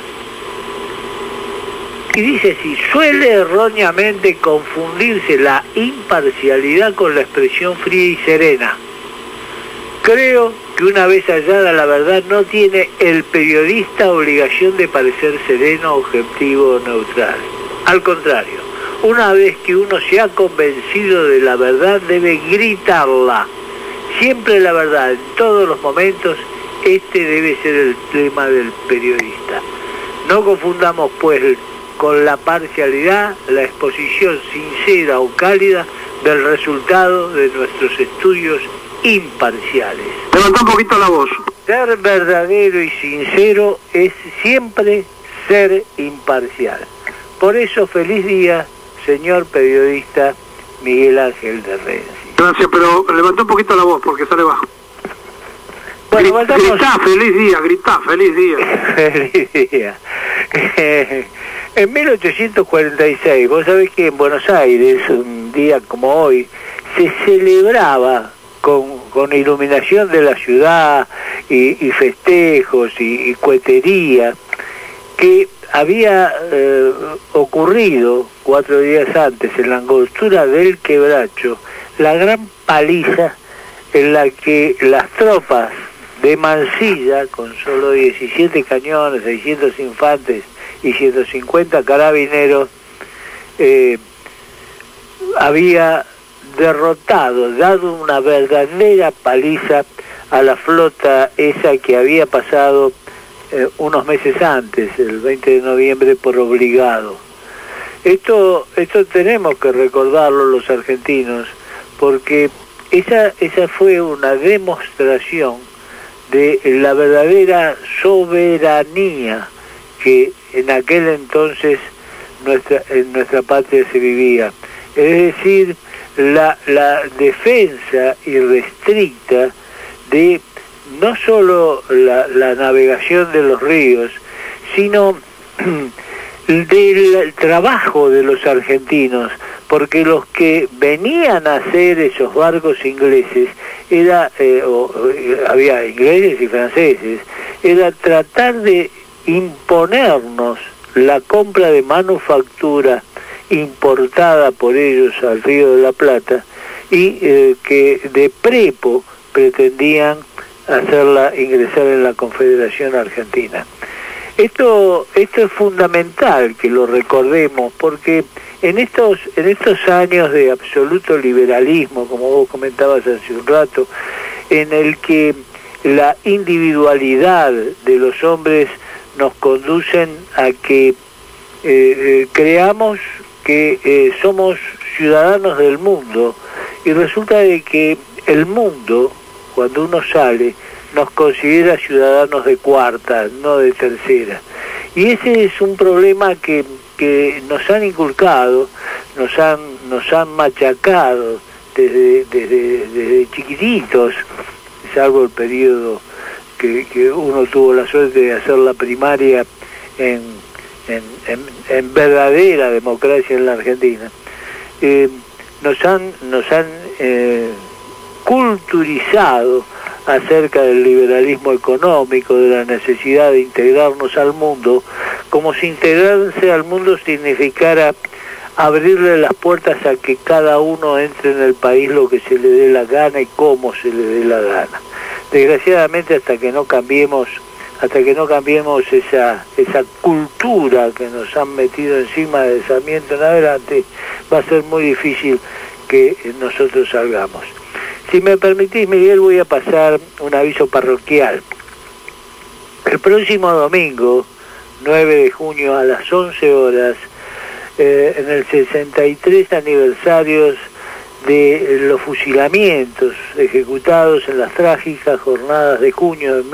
Y dice así: suele erróneamente confundirse la imparcialidad con la expresión fría y serena. Creo que una vez hallada la verdad no tiene el periodista obligación de parecer sereno, objetivo o neutral. Al contrario, una vez que uno se ha convencido de la verdad debe gritarla. Siempre la verdad, en todos los momentos. Este debe ser el tema del periodista. No confundamos pues con la parcialidad la exposición sincera o cálida del resultado de nuestros estudios imparciales. Levanta un poquito la voz. Ser verdadero y sincero es siempre ser imparcial. Por eso, feliz día, señor periodista Miguel Ángel de Renzi. Gracias, pero levanta un poquito la voz porque sale bajo. Bueno, gritá, feliz día, gritá, feliz día. Feliz día. En 1846, vos sabés que en Buenos Aires, un día como hoy, se celebraba con iluminación de la ciudad y festejos y cohetería, que había ocurrido 4 días antes en la angostura del Quebracho la gran paliza en la que las tropas de Mansilla, con solo 17 cañones, 600 infantes y 150 carabineros, había derrotado, dado una verdadera paliza a la flota esa que había pasado unos meses antes, el 20 de noviembre, por Obligado. Esto tenemos que recordarlo los argentinos, porque esa fue una demostración de la verdadera soberanía que en aquel entonces en nuestra patria se vivía. Es decir, la defensa irrestricta de no solo la navegación de los ríos, sino del trabajo de los argentinos, porque los que venían a hacer esos barcos ingleses, había ingleses y franceses, era tratar de imponernos la compra de manufactura importada por ellos al Río de la Plata, y que de prepo pretendían hacerla ingresar en la Confederación Argentina. Esto es fundamental que lo recordemos, porque en estos años de absoluto liberalismo, como vos comentabas hace un rato, en el que la individualidad de los hombres nos conducen a que creamos que somos ciudadanos del mundo, y resulta de que el mundo, cuando uno sale, nos considera ciudadanos de cuarta, no de tercera. Y ese es un problema que nos han inculcado, nos han machacado desde chiquititos, salvo el periodo que uno tuvo la suerte de hacer la primaria en verdadera democracia en la Argentina. Nos han culturizado acerca del liberalismo económico, de la necesidad de integrarnos al mundo, como si integrarse al mundo significara abrirle las puertas a que cada uno entre en el país lo que se le dé la gana y cómo se le dé la gana. Desgraciadamente, hasta que no cambiemos esa cultura que nos han metido encima de Sarmiento en adelante, va a ser muy difícil que nosotros salgamos. Si me permitís, Miguel, voy a pasar un aviso parroquial. El próximo domingo, 9 de junio a las 11 horas, en el 63 aniversarios de los fusilamientos ejecutados en las trágicas jornadas de junio de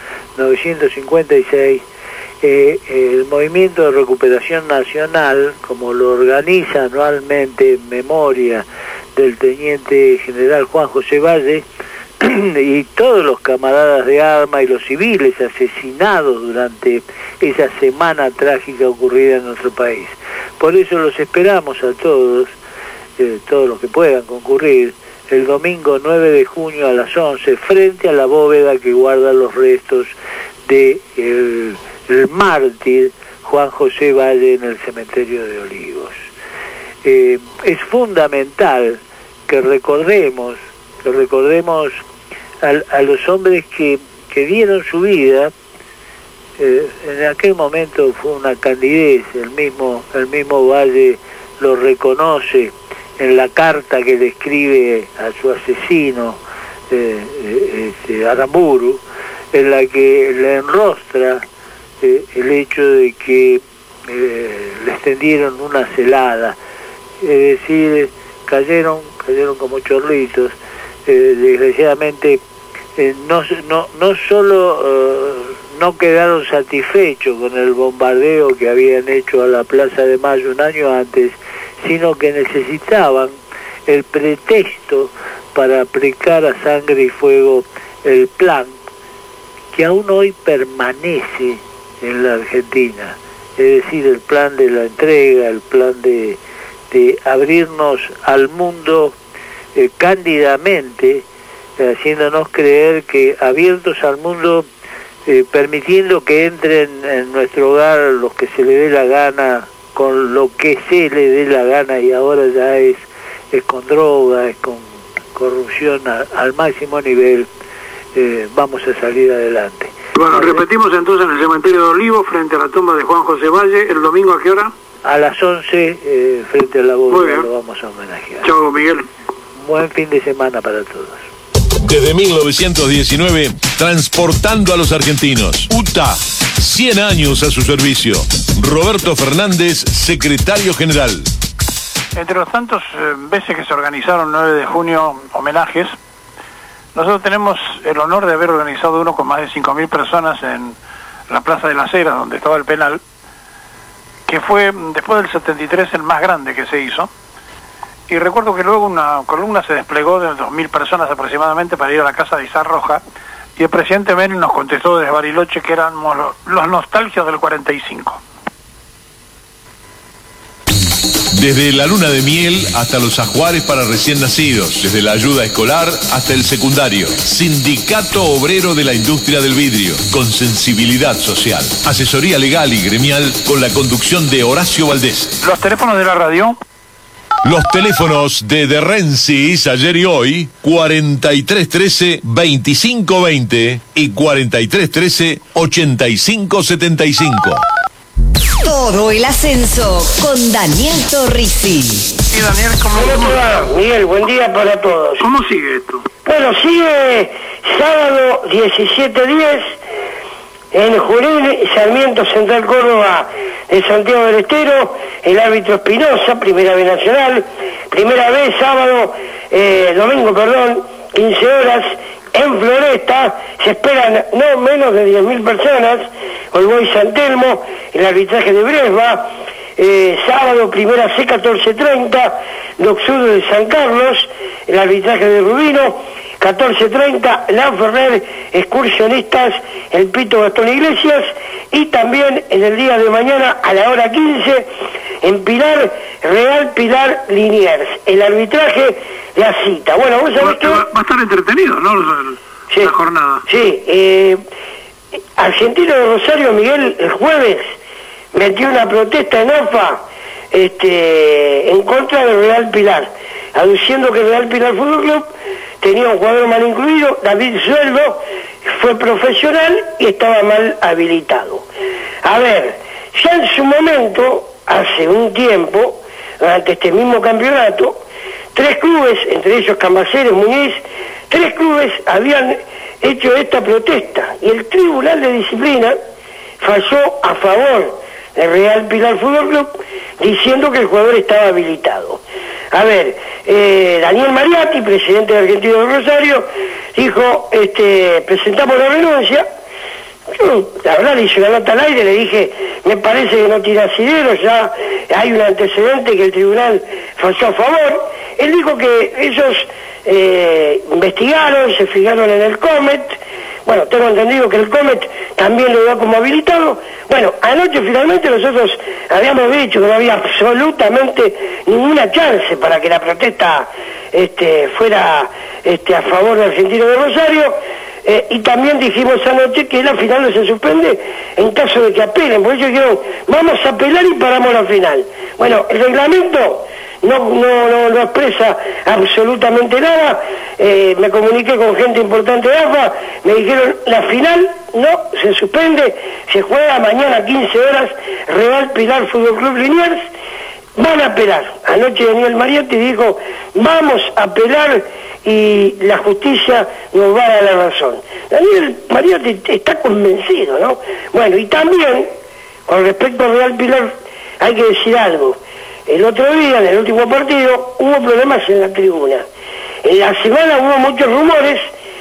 1956, el Movimiento de Recuperación Nacional, como lo organiza anualmente en memoria del Teniente General Juan José Valle, y todos los camaradas de armas y los civiles asesinados durante esa semana trágica ocurrida en nuestro país. Por eso los esperamos a todos los que puedan concurrir, el domingo 9 de junio a las 11, frente a la bóveda que guarda los restos de el mártir Juan José Valle en el cementerio de Olivos. Es fundamental que recordemos a los hombres que dieron su vida. En aquel momento fue una candidez, el mismo Valle lo reconoce en la carta que le escribe a su asesino, Aramburu, en la que le enrostra el hecho de que le extendieron una celada, es decir, cayeron como chorlitos. Desgraciadamente no solo no quedaron satisfechos con el bombardeo que habían hecho a la Plaza de Mayo un año antes, sino que necesitaban el pretexto para aplicar a sangre y fuego el plan que aún hoy permanece en la Argentina, es decir, el plan de la entrega, el plan de abrirnos al mundo cándidamente, haciéndonos creer que abiertos al mundo, permitiendo que entren en nuestro hogar los que se le dé la gana, con lo que se le dé la gana, y ahora ya es con droga, es con corrupción al máximo nivel, vamos a salir adelante. Bueno, repetimos entonces en el cementerio de Olivos, frente a la tumba de Juan José Valle, el domingo ¿a qué hora? A las 11, frente a la bóveda, lo vamos a homenajear. Chao, Miguel. Buen fin de semana para todos. Desde 1919, transportando a los argentinos. UTA, 100 años a su servicio. Roberto Fernández, secretario general. Entre los tantos veces que se organizaron 9 de junio homenajes, nosotros tenemos el honor de haber organizado uno con más de 5.000 personas en la Plaza de las Heras, donde estaba el penal, que fue después del 73 el más grande que se hizo. Y recuerdo que luego una columna se desplegó de 2.000 personas aproximadamente para ir a la casa de Izar Roja, y el presidente Menem nos contestó desde Bariloche que éramos los nostalgios del 45. Desde la luna de miel hasta los ajuares para recién nacidos, desde la ayuda escolar hasta el secundario. Sindicato Obrero de la Industria del Vidrio, con sensibilidad social. Asesoría legal y gremial con la conducción de Horacio Valdés. Los teléfonos de la radio. Los teléfonos de Rensis ayer y hoy, 4313-2520 y 4313-8575. Todo el ascenso con Daniel Torrisi. Sí, Daniel, ¿cómo te va? Miguel, buen día para todos. ¿Cómo sigue esto? Bueno, sigue sábado 17:10 en Junín, Sarmiento, Central Córdoba de Santiago del Estero, el árbitro Espinosa, primera vez nacional, primera vez sábado, domingo, 15 horas, en Floresta, se esperan no menos de 10.000 personas, Olboy San Telmo, el arbitraje de Bresba, sábado, primera C, 14:30, Doxudo de San Carlos, el arbitraje de Rubino, 14:30, La Ferrer, excursionistas, el Pito Gastón Iglesias, y también en el día de mañana a la hora 15, en Pilar, Real Pilar Liniers, el arbitraje, la cita. Bueno, vos sabés que... Va a estar entretenido, ¿no? Sí, la jornada. Sí, Argentino de Rosario, Miguel, el jueves, metió una protesta en AFA en contra del Real Pilar, aduciendo que el Real Pilar Fútbol Club tenía un jugador mal incluido, David Sueldo, fue profesional y estaba mal habilitado. A ver, ya en su momento, hace un tiempo, durante este mismo campeonato, 3 clubes, entre ellos Cambaceres, Muñiz, 3 clubes habían hecho esta protesta y el Tribunal de Disciplina falló a favor del Real Pilar Fútbol Club diciendo que el jugador estaba habilitado. A ver, Daniel Mariatti, presidente de Argentino de Rosario, dijo, presentamos la renuncia. Yo, la verdad, le hice una nota al aire, le dije, me parece que no tiene asidero, ya hay un antecedente que el tribunal falló a favor. Él dijo que ellos investigaron, se fijaron en el Comet. Bueno, tengo entendido que el Comet también lo da como habilitado. Bueno, anoche finalmente nosotros habíamos dicho que no había absolutamente ninguna chance para que la protesta fuera a favor del Argentino de Rosario. Y también dijimos anoche que la final no se suspende en caso de que apelen, porque ellos dijeron, vamos a apelar y paramos la final. Bueno, el reglamento no expresa absolutamente nada. Me comuniqué con gente importante de AFA, me dijeron, la final no se suspende, se juega mañana 15 horas, Real Pilar Fútbol Club Liniers, van a apelar. Anoche Daniel Mariatti dijo, vamos a apelar y la justicia nos va a dar la razón. Daniel Mariatti está convencido, ¿no? Bueno, y también, con respecto al Real Pilar, hay que decir algo. El otro día, en el último partido, hubo problemas en la tribuna. En la semana hubo muchos rumores,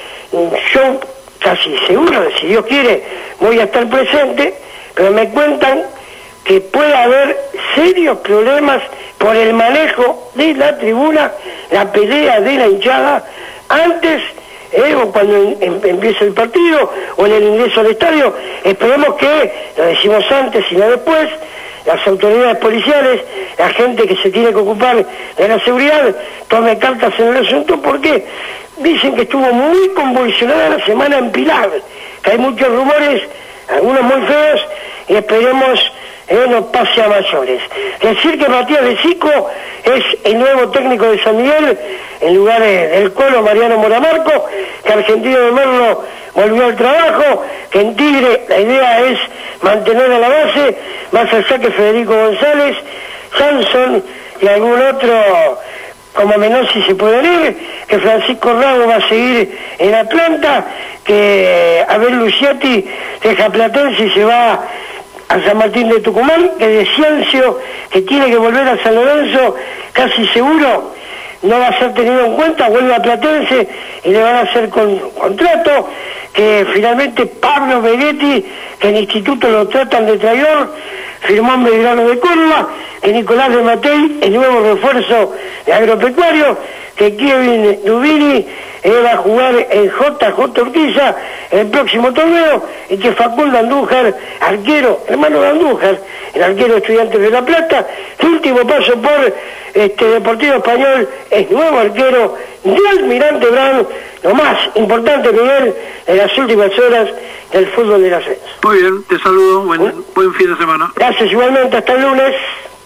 yo casi seguro, si Dios quiere, voy a estar presente, pero me cuentan que puede haber serios problemas por el manejo de la tribuna, la pelea de la hinchada, antes o cuando empiece el partido, o en el ingreso al estadio. Esperemos que, lo decimos antes y no después, las autoridades policiales, la gente que se tiene que ocupar de la seguridad, tome cartas en el asunto, porque dicen que estuvo muy convulsionada la semana en Pilar, que hay muchos rumores, algunos muy feos, y esperemos no pase a mayores. Decir que Matías de Sico es el nuevo técnico de San Miguel, en lugar del Colo Mariano Moramarco, que Argentino de Merlo volvió al trabajo, que en Tigre la idea es mantener a la base, más allá que Federico González, Samson y algún otro como Menossi se pueden ir, que Francisco Rago va a seguir en Atlanta, que Abel Luciati deja Platense y se va a San Martín de Tucumán, que de Ciencio, que tiene que volver a San Lorenzo, casi seguro no va a ser tenido en cuenta, vuelve a Platense y le van a hacer contrato, que finalmente Pablo Begetti, que el instituto lo tratan de traidor, firmó en Belgrano de Córdoba, que Nicolás de Matei, el nuevo refuerzo de Agropecuario, que Kevin Dubini va a jugar en JJ Urquiza el próximo torneo, y que Facundo Andújar, arquero, hermano de Andújar, el arquero Estudiantes de La Plata, su último paso por Deportivo Español, es nuevo arquero de Almirante Brown, lo más importante, Miguel, en las últimas horas del fútbol del ascenso. Muy bien, te saludo, buen fin de semana. Gracias igualmente, hasta el lunes.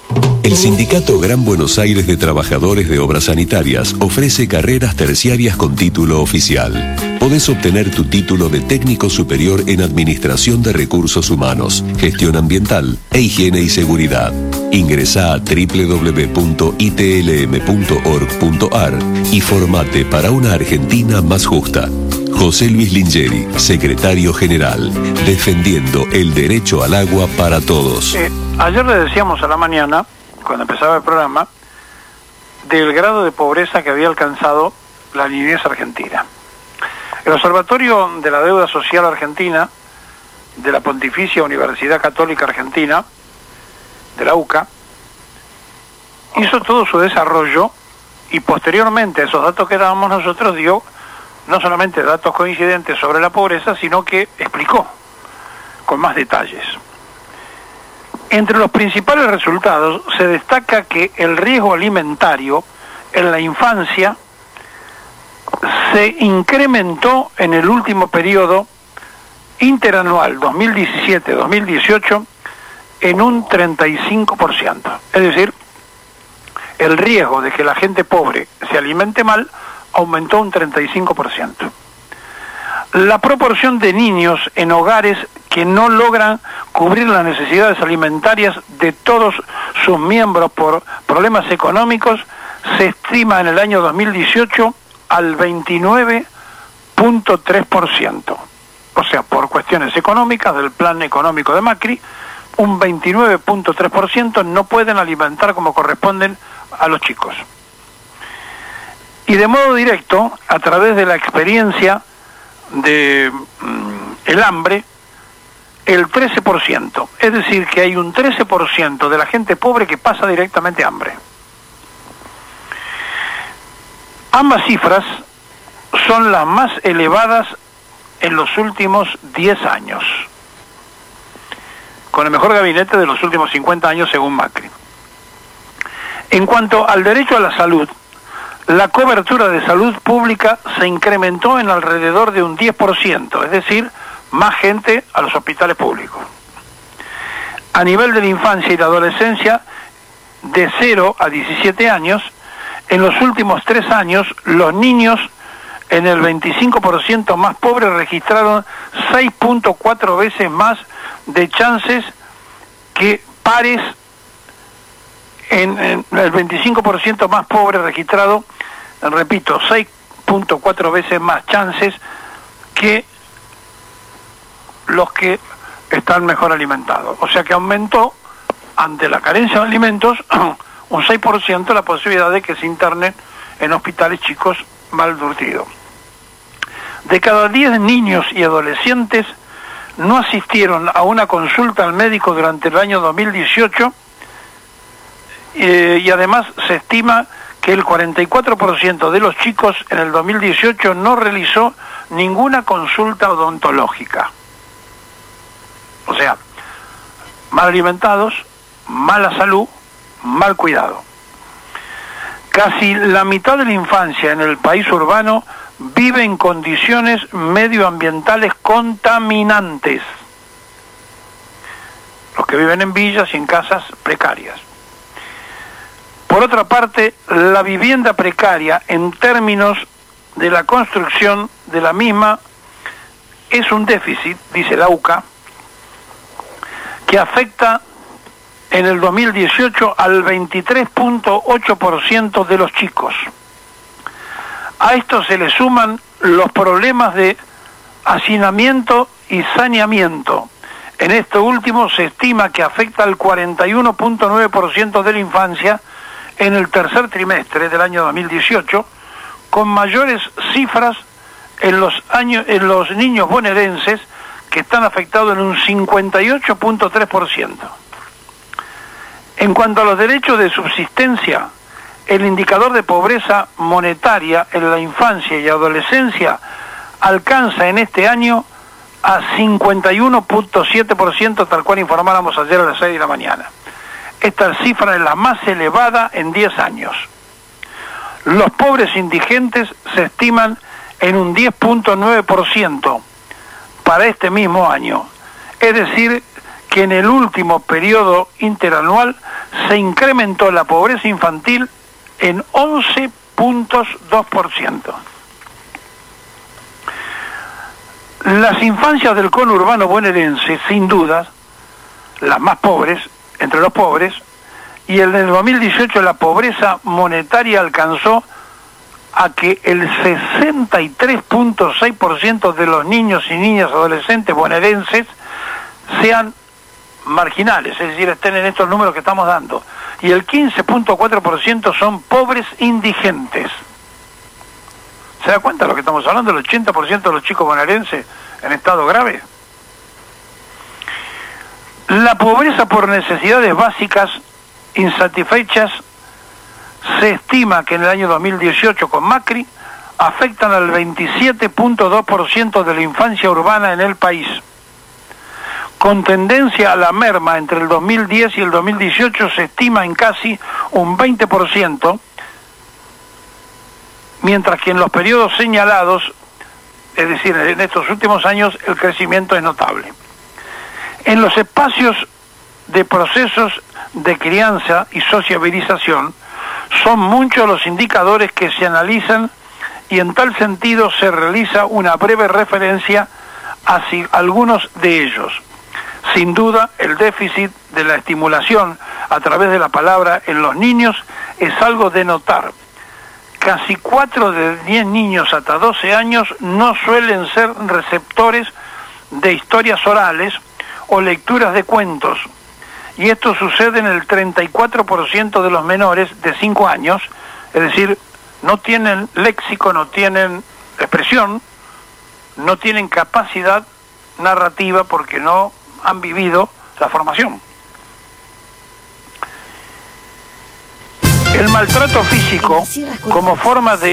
El Sindicato Gran Buenos Aires de Trabajadores de Obras Sanitarias ofrece carreras terciarias con título oficial. Podés obtener tu título de técnico superior en Administración de Recursos Humanos, Gestión Ambiental e Higiene y Seguridad. Ingresá a www.itlm.org.ar y formate para una Argentina más justa. José Luis Lingeri, Secretario General, defendiendo el derecho al agua para todos. Ayer le decíamos a la mañana, cuando empezaba el programa, del grado de pobreza que había alcanzado la niñez argentina. El Observatorio de la Deuda Social Argentina, de la Pontificia Universidad Católica Argentina, de la UCA, hizo todo su desarrollo y posteriormente a esos datos que dábamos nosotros dio no solamente datos coincidentes sobre la pobreza, sino que explicó con más detalles. Entre los principales resultados se destaca que el riesgo alimentario en la infancia se incrementó en el último periodo interanual 2017-2018 en un 35%. Es decir, el riesgo de que la gente pobre se alimente mal aumentó un 35%. La proporción de niños en hogares que no logran cubrir las necesidades alimentarias de todos sus miembros por problemas económicos se estima en el año 2018 al 29.3%. O sea, por cuestiones económicas del plan económico de Macri, un 29.3% no pueden alimentar como corresponden a los chicos. Y de modo directo, a través de la experiencia de el hambre, el 13%. Es decir, que hay un 13% de la gente pobre que pasa directamente hambre. Ambas cifras son las más elevadas en los últimos 10 años, con el mejor gabinete de los últimos 50 años según Macri. En cuanto al derecho a la salud, la cobertura de salud pública se incrementó en alrededor de un 10%, es decir, más gente a los hospitales públicos. A nivel de la infancia y la adolescencia, de 0 a 17 años, en los últimos 3 años, los niños en el 25% más pobres registraron 6.4 veces más de chances que pares. En el 25% más pobre registrado, repito, 6.4 veces más chances que los que están mejor alimentados. O sea que aumentó, ante la carencia de alimentos, un 6% la posibilidad de que se internen en hospitales chicos malnutridos. De cada 10 niños y adolescentes no asistieron a una consulta al médico durante el año 2018, y además se estima que el 44% de los chicos en el 2018 no realizó ninguna consulta odontológica. O sea, mal alimentados, mala salud, mal cuidado. Casi la mitad de la infancia en el país urbano vive en condiciones medioambientales contaminantes. Los que viven en villas y en casas precarias. Por otra parte, la vivienda precaria, en términos de la construcción de la misma, es un déficit, dice la UCA, que afecta en el 2018 al 23.8% de los chicos. A esto se le suman los problemas de hacinamiento y saneamiento. En esto último se estima que afecta al 41.9% de la infancia en el tercer trimestre del año 2018, con mayores cifras en los niños bonaerenses, que están afectados en un 58.3%. En cuanto a los derechos de subsistencia, el indicador de pobreza monetaria en la infancia y adolescencia alcanza en este año a 51.7%, tal cual informáramos ayer a las 6 de la mañana. Esta cifra es la más elevada en 10 años. Los pobres indigentes se estiman en un 10.9% para este mismo año. Es decir, que en el último periodo interanual se incrementó la pobreza infantil en 11.2%. Las infancias del conurbano bonaerense, sin duda, las más pobres, entre los pobres, y en el 2018 la pobreza monetaria alcanzó a que el 63.6% de los niños y niñas adolescentes bonaerenses sean marginales, es decir, estén en estos números que estamos dando, y el 15.4% son pobres indigentes. ¿Se da cuenta de lo que estamos hablando? El 80% de los chicos bonaerenses en estado grave. La pobreza por necesidades básicas insatisfechas se estima que en el año 2018 con Macri afectan al 27.2% de la infancia urbana en el país, con tendencia a la merma. Entre el 2010 y el 2018 se estima en casi un 20%, mientras que en los periodos señalados, es decir, en estos últimos años, el crecimiento es notable. En los espacios de procesos de crianza y sociabilización, son muchos los indicadores que se analizan y en tal sentido se realiza una breve referencia a algunos de ellos. Sin duda, el déficit de la estimulación a través de la palabra en los niños es algo de notar. Casi 4 de 10 niños hasta 12 años no suelen ser receptores de historias orales o lecturas de cuentos, y esto sucede en el 34% de los menores de 5 años, es decir, no tienen léxico, no tienen expresión, no tienen capacidad narrativa porque no han vivido la formación. El maltrato físico como forma de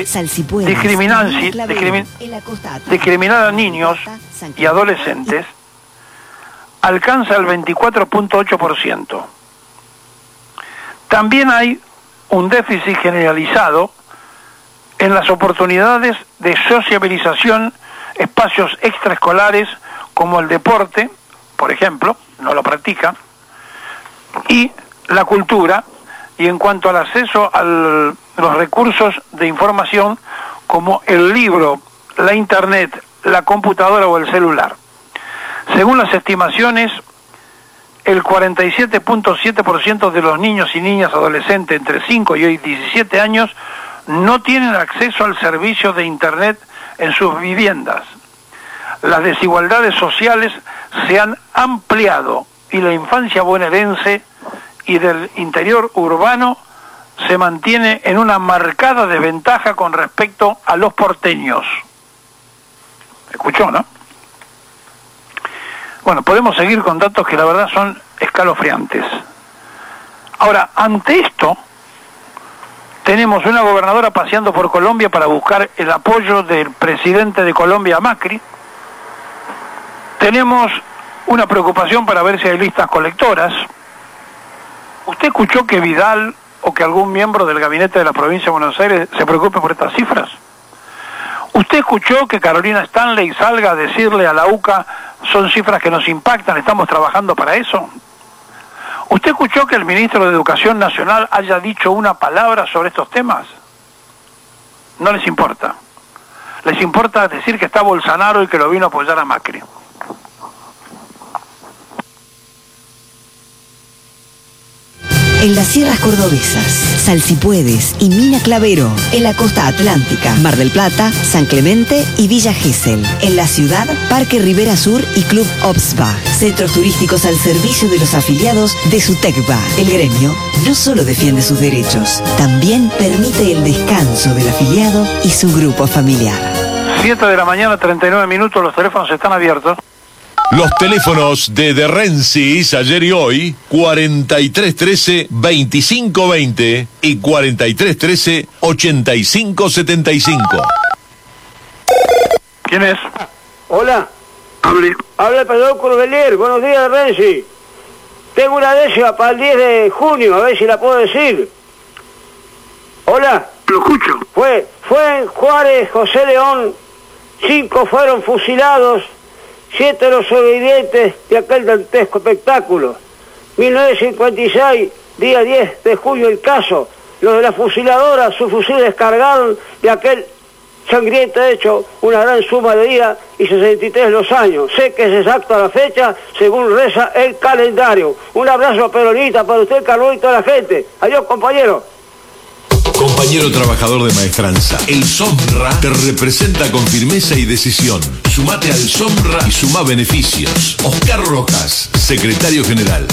discriminar a niños y adolescentes alcanza el 24.8%. También hay un déficit generalizado en las oportunidades de sociabilización, espacios extraescolares como el deporte, por ejemplo, no lo practican, y la cultura, y en cuanto al acceso a los recursos de información como el libro, la internet, la computadora o el celular. Según las estimaciones, el 47.7% de los niños y niñas adolescentes entre 5 y 17 años no tienen acceso al servicio de internet en sus viviendas. Las desigualdades sociales se han ampliado y la infancia bonaerense y del interior urbano se mantiene en una marcada desventaja con respecto a los porteños. ¿Escuchó, no? Bueno, podemos seguir con datos que la verdad son escalofriantes. Ahora, ante esto, tenemos una gobernadora paseando por Colombia para buscar el apoyo del presidente de Colombia, Macri. Tenemos una preocupación para ver si hay listas colectoras. ¿Usted escuchó que Vidal o que algún miembro del gabinete de la provincia de Buenos Aires se preocupe por estas cifras? ¿Usted escuchó que Carolina Stanley salga a decirle a la UCA, son cifras que nos impactan, estamos trabajando para eso? ¿Usted escuchó que el ministro de Educación Nacional haya dicho una palabra sobre estos temas? No les importa. Les importa decir que está Bolsonaro y que lo vino a apoyar a Macri. En las sierras cordobesas, Salsipuedes y Mina Clavero. En la costa atlántica, Mar del Plata, San Clemente y Villa Gesell. En la ciudad, Parque Rivera Sur y Club Obsba. Centros turísticos al servicio de los afiliados de SUTECBA. El gremio no solo defiende sus derechos, también permite el descanso del afiliado y su grupo familiar. 7 de la mañana, 39 minutos, los teléfonos están abiertos. Los teléfonos de Rensis ayer y hoy, 4313-2520 y 4313-8575. ¿Quién es? Hola. Hable. Habla el pastor Corbelier. Buenos días, Renzi. Tengo una décima para el 10 de junio, a ver si la puedo decir. Hola. Lo escucho. Fue en Juárez, José León. 5 fueron fusilados. 7 de los sobrevivientes de aquel dantesco espectáculo. 1956, día 10 de junio, el caso. Los de la fusiladora, sus fusiles descargaron de aquel sangriento hecho una gran suma de días y 63 los años. Sé que es exacta la fecha según reza el calendario. Un abrazo peronista para usted, Carlos, y toda la gente. Adiós, compañero. Compañero trabajador de maestranza, el SOMRA te representa con firmeza y decisión. Sumate al SOMRA y suma beneficios. Oscar Rojas, secretario general.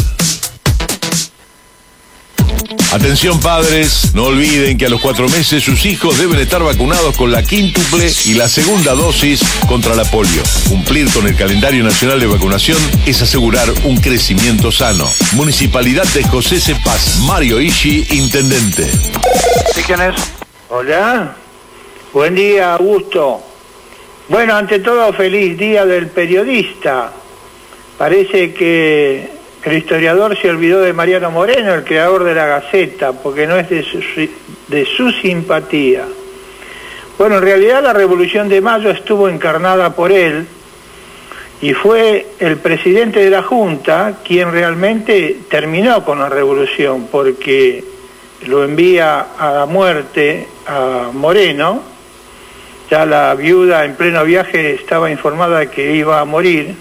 Atención padres, no olviden que a los 4 meses sus hijos deben estar vacunados con la quíntuple y la segunda dosis contra la polio. Cumplir con el calendario nacional de vacunación es asegurar un crecimiento sano. Municipalidad de José C. Paz, Mario Ishi, intendente. ¿Sí, quién es? Hola, buen día, Augusto. Bueno, ante todo, feliz día del periodista. Parece que el historiador se olvidó de Mariano Moreno, el creador de la Gaceta, porque no es de su simpatía. Bueno, en realidad la Revolución de Mayo estuvo encarnada por él y fue el presidente de la Junta quien realmente terminó con la revolución, porque lo envía a la muerte a Moreno. Ya la viuda en pleno viaje estaba informada de que iba a morir,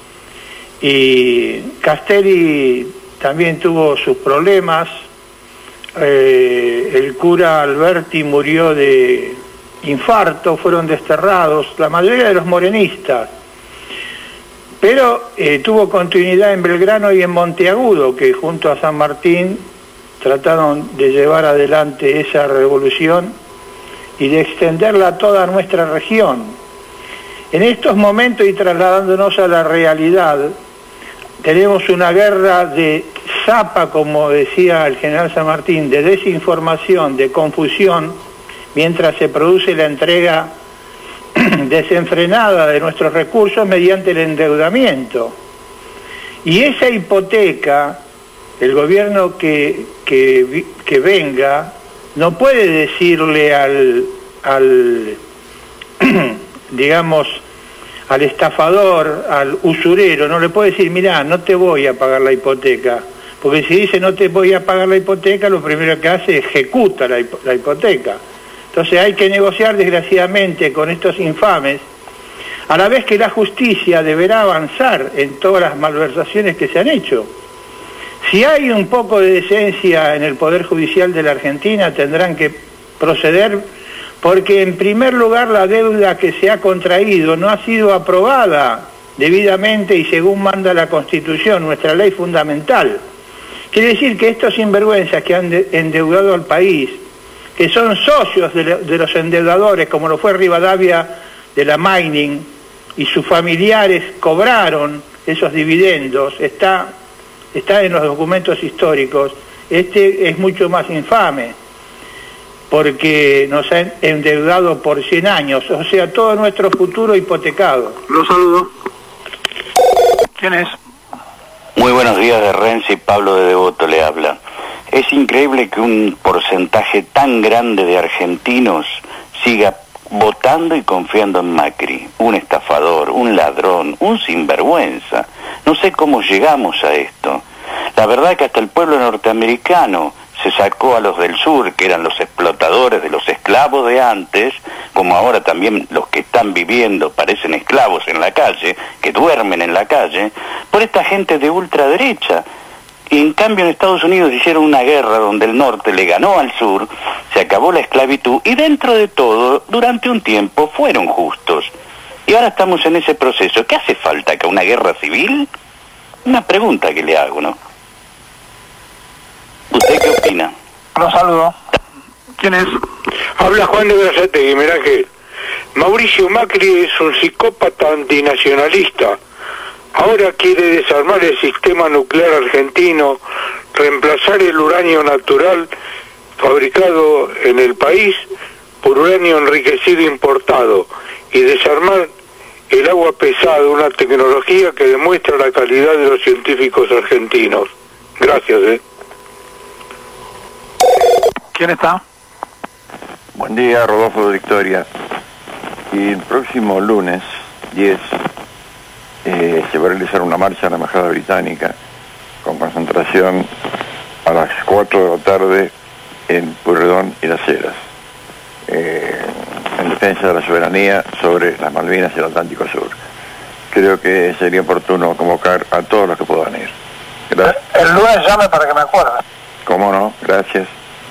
y Castelli también tuvo sus problemas. El cura Alberti murió de infarto, fueron desterrados la mayoría de los morenistas, pero tuvo continuidad en Belgrano y en Monteagudo, que junto a San Martín trataron de llevar adelante esa revolución y de extenderla a toda nuestra región. En estos momentos, y trasladándonos a la realidad, tenemos una guerra de zapa, como decía el general San Martín, de desinformación, de confusión, mientras se produce la entrega desenfrenada de nuestros recursos mediante el endeudamiento. Y esa hipoteca, el gobierno que venga, no puede decirle al digamos, al estafador, al usurero, no le puede decir, mirá, no te voy a pagar la hipoteca, porque si dice no te voy a pagar la hipoteca, lo primero que hace es ejecuta la hipoteca. Entonces hay que negociar, desgraciadamente, con estos infames, a la vez que la justicia deberá avanzar en todas las malversaciones que se han hecho. Si hay un poco de decencia en el Poder Judicial de la Argentina, tendrán que proceder, porque en primer lugar la deuda que se ha contraído no ha sido aprobada debidamente y según manda la Constitución, nuestra ley fundamental. Quiere decir que estos sinvergüenzas que han endeudado al país, que son socios de los endeudadores, como lo fue Rivadavia de la Mining, y sus familiares cobraron esos dividendos, está en los documentos históricos. Este es mucho más infame, porque nos han endeudado por 100 años, o sea, todo nuestro futuro hipotecado. Lo saludo. ¿Quién es? Muy buenos días, de Renzi, Pablo de Devoto le habla. Es increíble que un porcentaje tan grande de argentinos siga votando y confiando en Macri, un estafador, un ladrón, un sinvergüenza. No sé cómo llegamos a esto. La verdad es que hasta el pueblo norteamericano se sacó a los del sur, que eran los explotadores de los esclavos de antes, como ahora también los que están viviendo parecen esclavos en la calle, que duermen en la calle, por esta gente de ultraderecha. Y en cambio en Estados Unidos hicieron una guerra donde el norte le ganó al sur, se acabó la esclavitud y dentro de todo, durante un tiempo, fueron justos. Y ahora estamos en ese proceso. ¿Qué hace falta acá? ¿Una guerra civil? Una pregunta que le hago, ¿no? ¿Usted qué opina? Lo saludo. ¿Quién es? Habla Juan de Brazate, mirá que Mauricio Macri es un psicópata antinacionalista. Ahora quiere desarmar el sistema nuclear argentino, reemplazar el uranio natural fabricado en el país por uranio enriquecido importado y desarmar el agua pesada, una tecnología que demuestra la calidad de los científicos argentinos. Gracias, ¿Quién está? Buen día, Rodolfo de Victoria. Y el próximo lunes 10 se va a realizar una marcha en la Embajada Británica con concentración a las 4 de la tarde en Pueyrredón y Las Heras, en defensa de la soberanía sobre las Malvinas y el Atlántico Sur. Creo que sería oportuno convocar a todos los que puedan ir. Gracias. El lunes llame para que me acuerde. ¿Cómo no? Gracias.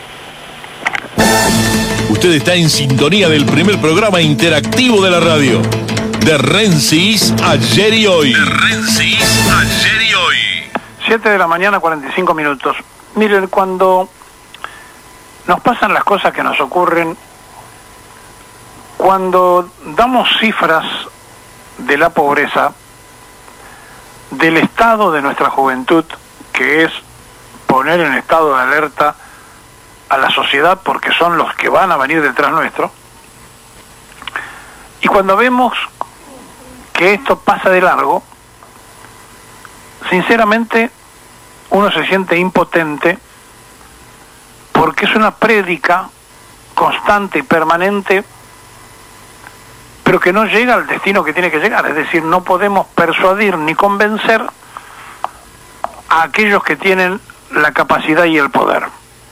Usted está en sintonía del primer programa interactivo de la radio. De Rensis, ayer y hoy. De Rensis, ayer y hoy. 7 de la mañana, 45 minutos. Miren, cuando nos pasan las cosas que nos ocurren, cuando damos cifras de la pobreza, del estado de nuestra juventud, que es poner en estado de alerta a la sociedad porque son los que van a venir detrás nuestro, y cuando vemos que esto pasa de largo, sinceramente uno se siente impotente porque es una prédica constante y permanente, pero que no llega al destino que tiene que llegar. Es decir, no podemos persuadir ni convencer a aquellos que tienen la capacidad y el poder.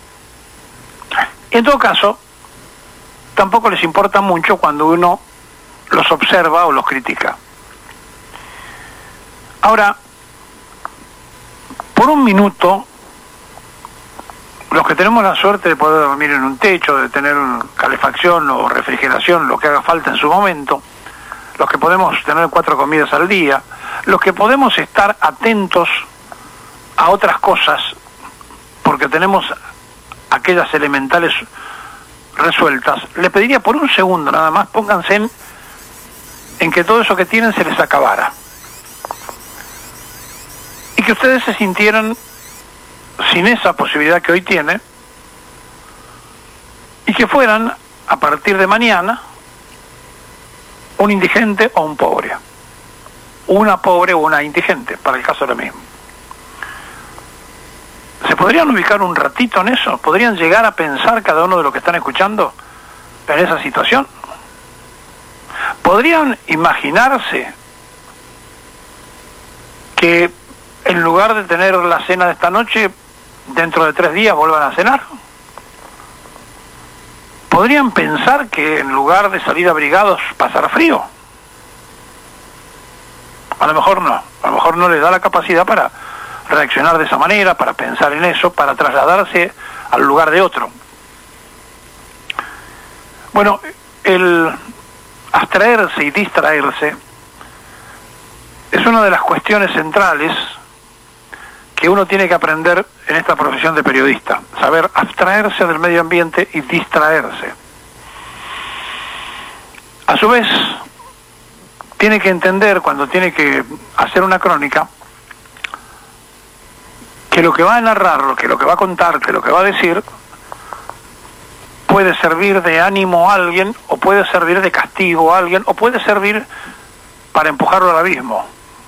En todo caso, tampoco les importa mucho cuando uno los observa o los critica. Ahora, por un minuto, los que tenemos la suerte de poder dormir en un techo, de tener calefacción o refrigeración, lo que haga falta en su momento, los que podemos tener 4 comidas al día, los que podemos estar atentos a otras cosas, porque tenemos aquellas elementales resueltas, les pediría por un segundo nada más, pónganse en que todo eso que tienen se les acabara. Y que ustedes se sintieran sin esa posibilidad que hoy tiene, y que fueran, a partir de mañana, un indigente o un pobre. Una pobre o una indigente, para el caso de lo mismo. ¿Se podrían ubicar un ratito en eso? ¿Podrían llegar a pensar cada uno de los que están escuchando en esa situación? ¿Podrían imaginarse que en lugar de tener la cena de esta noche, dentro de 3 días vuelvan a cenar? ¿Podrían pensar que en lugar de salir abrigados pasará frío? A lo mejor no les da la capacidad para reaccionar de esa manera, para pensar en eso, para trasladarse al lugar de otro. Bueno, el abstraerse y distraerse es una de las cuestiones centrales que uno tiene que aprender en esta profesión de periodista, saber abstraerse del medio ambiente y distraerse. A su vez, tiene que entender, cuando tiene que hacer una crónica, que lo que va a narrar, que lo que va a contar, que lo que va a decir, puede servir de ánimo a alguien, o puede servir de castigo a alguien, o puede servir para empujarlo al abismo.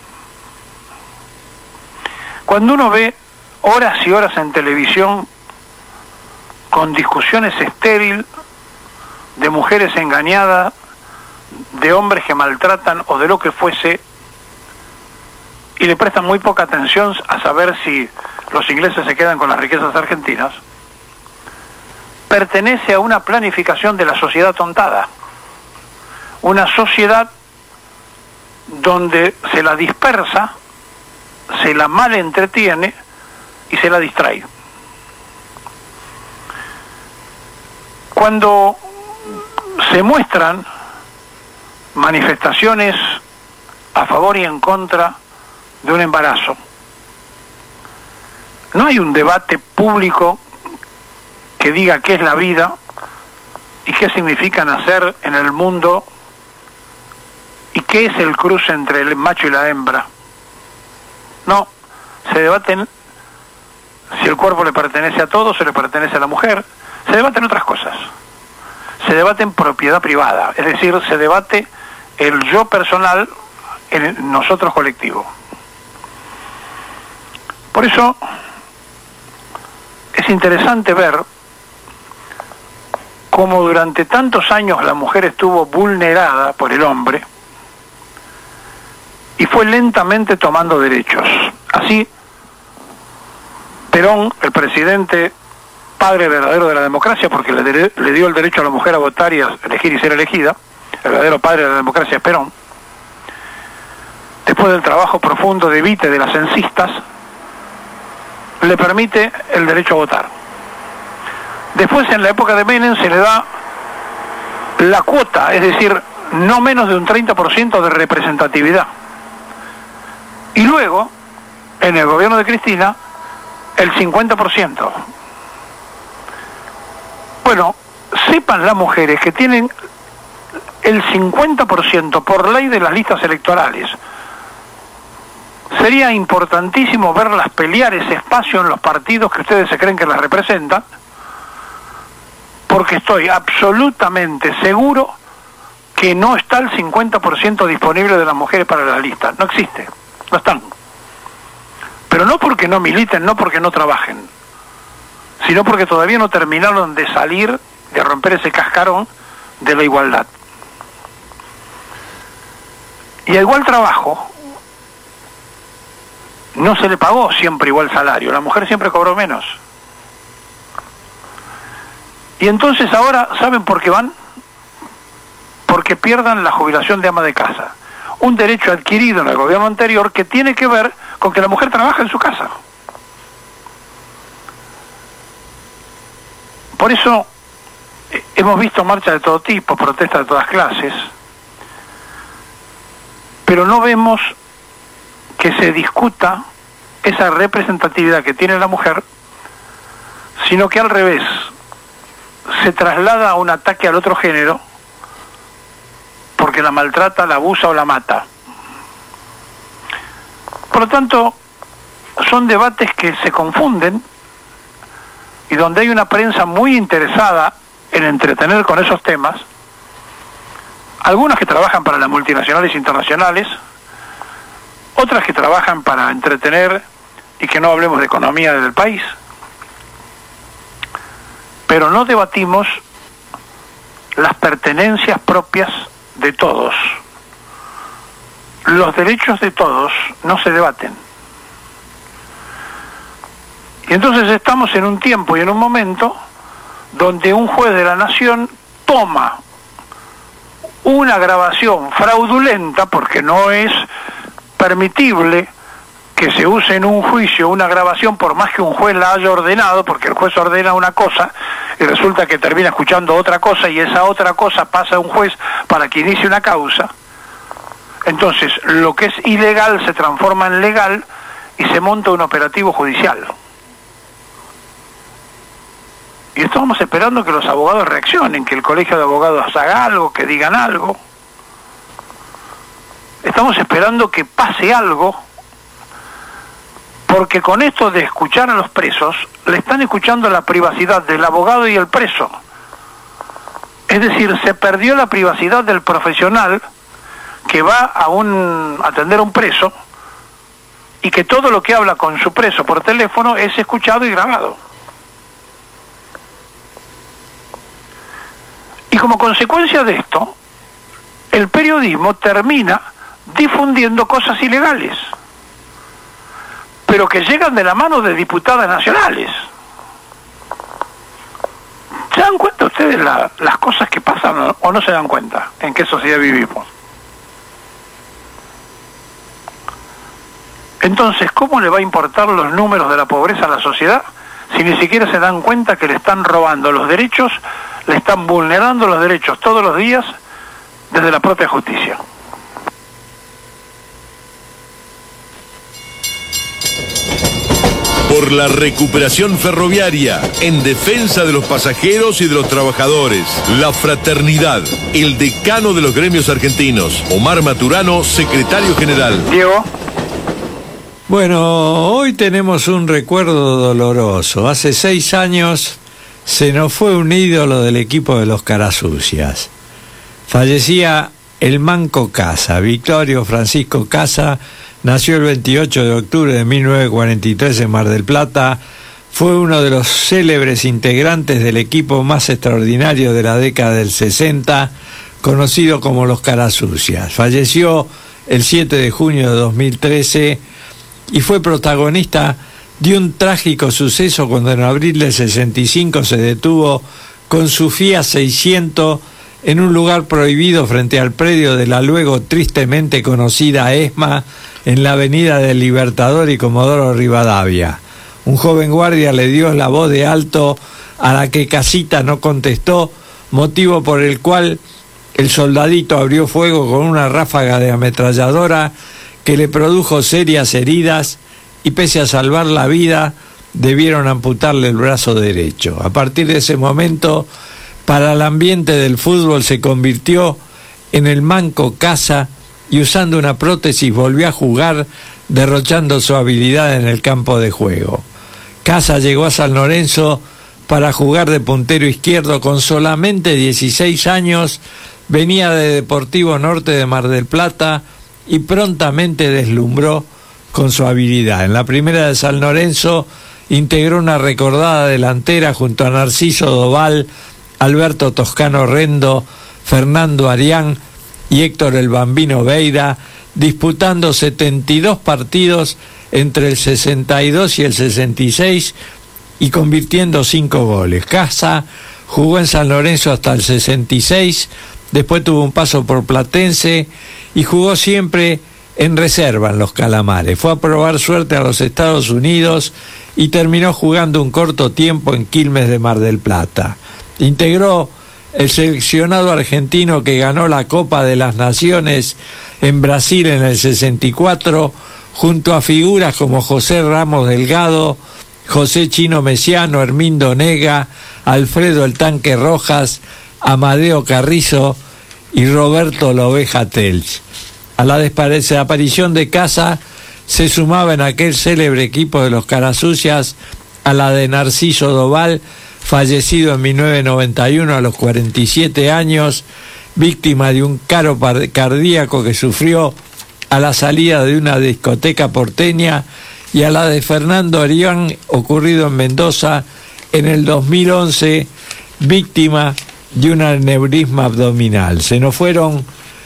Cuando uno ve horas y horas en televisión con discusiones estériles de mujeres engañadas, de hombres que maltratan o de lo que fuese, y le prestan muy poca atención a saber si los ingleses se quedan con las riquezas argentinas, pertenece a una planificación de la sociedad tontada, una sociedad donde se la dispersa, se la mal entretiene y se la distrae. Cuando se muestran manifestaciones a favor y en contra de un embarazo, no hay un debate público que diga qué es la vida y qué significa nacer en el mundo y qué es el cruce entre el macho y la hembra. No, se debaten si el cuerpo le pertenece a todos o le pertenece a la mujer. Se debaten otras cosas. Se debate en propiedad privada, es decir, se debate el yo personal en el nosotros colectivo. Por eso es interesante ver cómo durante tantos años la mujer estuvo vulnerada por el hombre, y fue lentamente tomando derechos. Así, Perón, el presidente, padre verdadero de la democracia, porque le dio el derecho a la mujer a votar y a elegir y ser elegida, el verdadero padre de la democracia es Perón, después del trabajo profundo de Vite de las censistas, le permite el derecho a votar. Después, en la época de Menem, se le da la cuota, es decir, no menos de un 30% de representatividad. Y luego, en el gobierno de Cristina, el 50%. Bueno, sepan las mujeres que tienen el 50% por ley de las listas electorales. Sería importantísimo verlas pelear ese espacio en los partidos que ustedes se creen que las representan, porque estoy absolutamente seguro que no está el 50% disponible de las mujeres para las listas. No existe, no están. Pero no porque no militen, no porque no trabajen, sino porque todavía no terminaron de salir, de romper ese cascarón de la igualdad. Y a igual trabajo, no se le pagó siempre igual salario, la mujer siempre cobró menos. Y entonces ahora, ¿saben por qué van? Porque pierdan la jubilación de ama de casa. Un derecho adquirido en el gobierno anterior que tiene que ver con que la mujer trabaja en su casa. Por eso hemos visto marchas de todo tipo, protestas de todas clases, pero no vemos que se discuta esa representatividad que tiene la mujer, sino que al revés, se traslada a un ataque al otro género porque la maltrata, la abusa o la mata. Por lo tanto, son debates que se confunden y donde hay una prensa muy interesada en entretener con esos temas, algunas que trabajan para las multinacionales internacionales, otras que trabajan para entretener y que no hablemos de economía del país, pero no debatimos las pertenencias propias de todos. Los derechos de todos no se debaten. Y entonces estamos en un tiempo y en un momento donde un juez de la nación toma una grabación fraudulenta, porque no es permitible que se use en un juicio una grabación por más que un juez la haya ordenado, porque el juez ordena una cosa y resulta que termina escuchando otra cosa y esa otra cosa pasa a un juez para que inicie una causa. Entonces, lo que es ilegal se transforma en legal y se monta un operativo judicial. Y estamos esperando que los abogados reaccionen, que el colegio de abogados haga algo, que digan algo. Estamos esperando que pase algo, porque con esto de escuchar a los presos, le están escuchando la privacidad del abogado y el preso. Es decir, se perdió la privacidad del profesional que va a atender a un preso y que todo lo que habla con su preso por teléfono es escuchado y grabado. Y como consecuencia de esto, el periodismo termina difundiendo cosas ilegales, pero que llegan de la mano de diputadas nacionales. ¿Se dan cuenta ustedes las cosas que pasan o no se dan cuenta en qué sociedad vivimos? Entonces, ¿cómo le va a importar los números de la pobreza a la sociedad si ni siquiera se dan cuenta que le están robando los derechos, le están vulnerando los derechos todos los días desde la propia justicia? Por la recuperación ferroviaria, en defensa de los pasajeros y de los trabajadores. La Fraternidad, el decano de los gremios argentinos. Omar Maturano, secretario general. Diego. Bueno, hoy tenemos un recuerdo doloroso. Hace 6 años se nos fue un ídolo del equipo de los Carasucias. Fallecía el Manco Casa, Victorio Francisco Casa. Nació el 28 de octubre de 1943 en Mar del Plata. Fue uno de los célebres integrantes del equipo más extraordinario de la década del 60, conocido como los Carasucias. Falleció el 7 de junio de 2013 y fue protagonista de un trágico suceso cuando en abril del 65 se detuvo con su Fiat 600 en un lugar prohibido frente al predio de la luego tristemente conocida ESMA en la avenida del Libertador y Comodoro Rivadavia. Un joven guardia le dio la voz de alto a la que Casita no contestó, motivo por el cual el soldadito abrió fuego con una ráfaga de ametralladora que le produjo serias heridas y pese a salvar la vida, debieron amputarle el brazo derecho. A partir de ese momento, para el ambiente del fútbol se convirtió en el manco Casa y usando una prótesis volvió a jugar, derrochando su habilidad en el campo de juego. Casa llegó a San Lorenzo para jugar de puntero izquierdo con solamente 16 años, venía de Deportivo Norte de Mar del Plata y prontamente deslumbró con su habilidad. En la primera de San Lorenzo integró una recordada delantera junto a Narciso Doval, Alberto Toscano Rendo, Fernando Arián y Héctor el Bambino Beira, disputando 72 partidos entre el 62 y el 66 y convirtiendo 5 goles. Casa jugó en San Lorenzo hasta el 66, después tuvo un paso por Platense y jugó siempre en reserva en los Calamares. Fue a probar suerte a los Estados Unidos y terminó jugando un corto tiempo en Quilmes de Mar del Plata. Integró el seleccionado argentino que ganó la Copa de las Naciones en Brasil en el 64, junto a figuras como José Ramos Delgado, José Chino Mesiano, Hermindo Nega, Alfredo el Tanque Rojas, Amadeo Carrizo y Roberto la Oveja Telch. A la desaparición de Casa se sumaba en aquel célebre equipo de los Carasucias a la de Narciso Doval, fallecido en 1991 a los 47 años, víctima de un paro cardíaco que sufrió a la salida de una discoteca porteña, y a la de Fernando Arián, ocurrido en Mendoza en el 2011, víctima de un aneurisma abdominal. Se nos fueron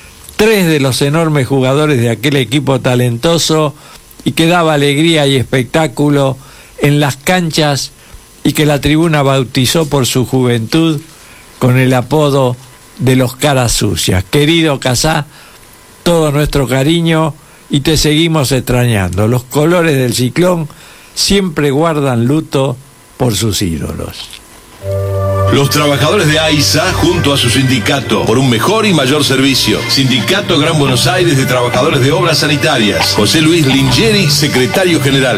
3 de los enormes jugadores de aquel equipo talentoso y que daba alegría y espectáculo en las canchas y que la tribuna bautizó por su juventud con el apodo de los Caras Sucias. Querido Casá, todo nuestro cariño y te seguimos extrañando. Los colores del Ciclón siempre guardan luto por sus ídolos. Los trabajadores de AISA, junto a su sindicato, por un mejor y mayor servicio. Sindicato Gran Buenos Aires de Trabajadores de Obras Sanitarias. José Luis Lingeri, secretario general.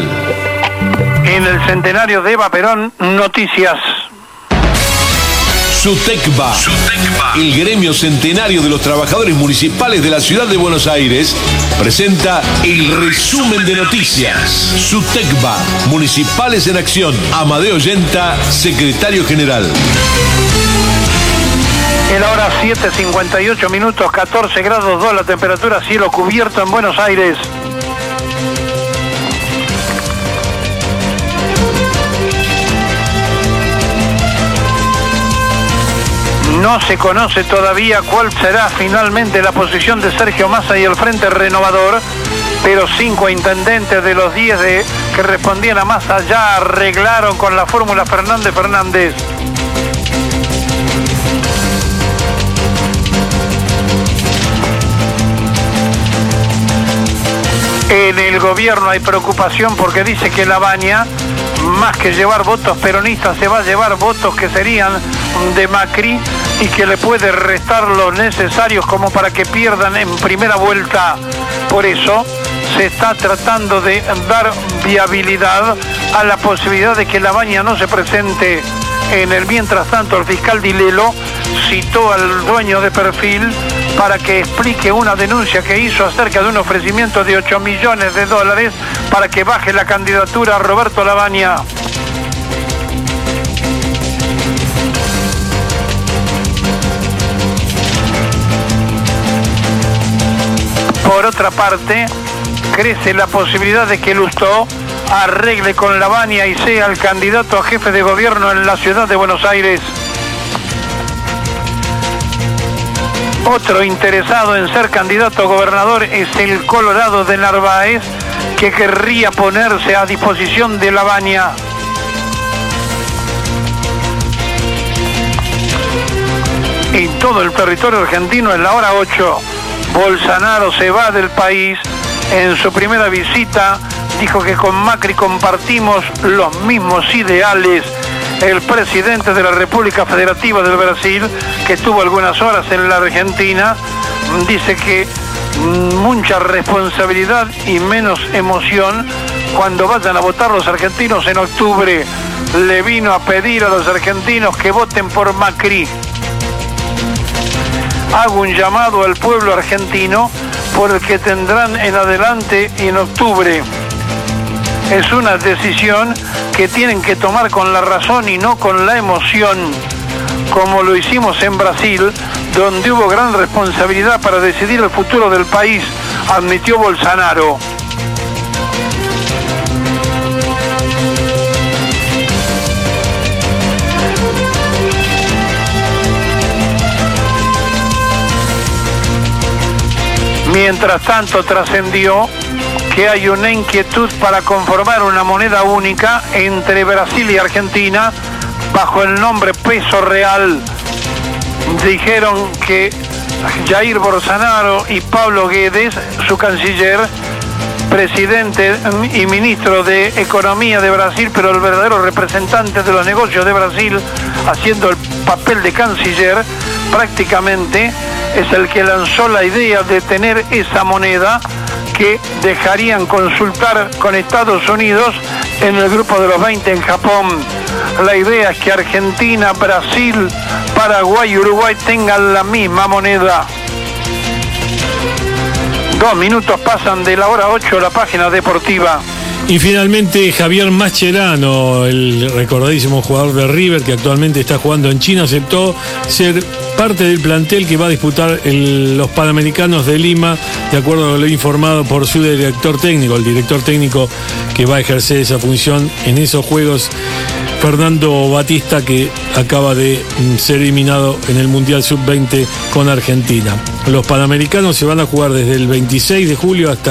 En el centenario de Eva Perón, noticias. SUTECBA, el gremio centenario de los trabajadores municipales de la ciudad de Buenos Aires, presenta el resumen de noticias. SUTECBA, Municipales en Acción. Amadeo Yenta, secretario general. En la hora 7:58 minutos, 14 grados 2 la temperatura, cielo cubierto en Buenos Aires. No se conoce todavía cuál será finalmente la posición de Sergio Massa y el Frente Renovador, pero 5 intendentes de los 10 que respondían a Massa ya arreglaron con la fórmula Fernández-Fernández. En el gobierno hay preocupación porque dice que Labaña, más que llevar votos peronistas, se va a llevar votos que serían de Macri y que le puede restar los necesarios como para que pierdan en primera vuelta. Por eso se está tratando de dar viabilidad a la posibilidad de que Labaña no se presente. En el mientras tanto, el fiscal Dilelo citó al dueño de Perfil para que explique una denuncia que hizo acerca de un ofrecimiento de $8 millones para que baje la candidatura a Roberto Labaña. Por otra parte, crece la posibilidad de que Lustó arregle con Labaña y sea el candidato a jefe de gobierno en la ciudad de Buenos Aires. Otro interesado en ser candidato a gobernador es el Colorado de Narváez, que querría ponerse a disposición de Lavagna. En todo el territorio argentino, en la hora 8, Bolsonaro se va del país. En su primera visita dijo que con Macri compartimos los mismos ideales. El presidente de la República Federativa del Brasil, que estuvo algunas horas en la Argentina, dice que mucha responsabilidad y menos emoción cuando vayan a votar los argentinos en octubre. Le vino a pedir a los argentinos que voten por Macri. Hago un llamado al pueblo argentino por el que tendrán en adelante en octubre. Es una decisión que tienen que tomar con la razón y no con la emoción, como lo hicimos en Brasil, donde hubo gran responsabilidad para decidir el futuro del país, admitió Bolsonaro. Mientras tanto, trascendió que hay una inquietud para conformar una moneda única entre Brasil y Argentina bajo el nombre peso real. Dijeron que Jair Bolsonaro y Paulo Guedes, su canciller, presidente y ministro de Economía de Brasil, pero el verdadero representante de los negocios de Brasil, haciendo el papel de canciller, prácticamente es el que lanzó la idea de tener esa moneda que dejarían consultar con Estados Unidos en el grupo de los 20 en Japón. La idea es que Argentina, Brasil, Paraguay y Uruguay tengan la misma moneda. 2 minutos pasan de la hora 8, la página deportiva. Y finalmente Javier Mascherano, el recordadísimo jugador de River que actualmente está jugando en China, aceptó ser parte del plantel que va a disputar los Panamericanos de Lima, de acuerdo a lo informado por su director técnico, el director técnico que va a ejercer esa función en esos Juegos, Fernando Batista, que acaba de ser eliminado en el Mundial Sub-20 con Argentina. Los Panamericanos se van a jugar desde el 26 de julio hasta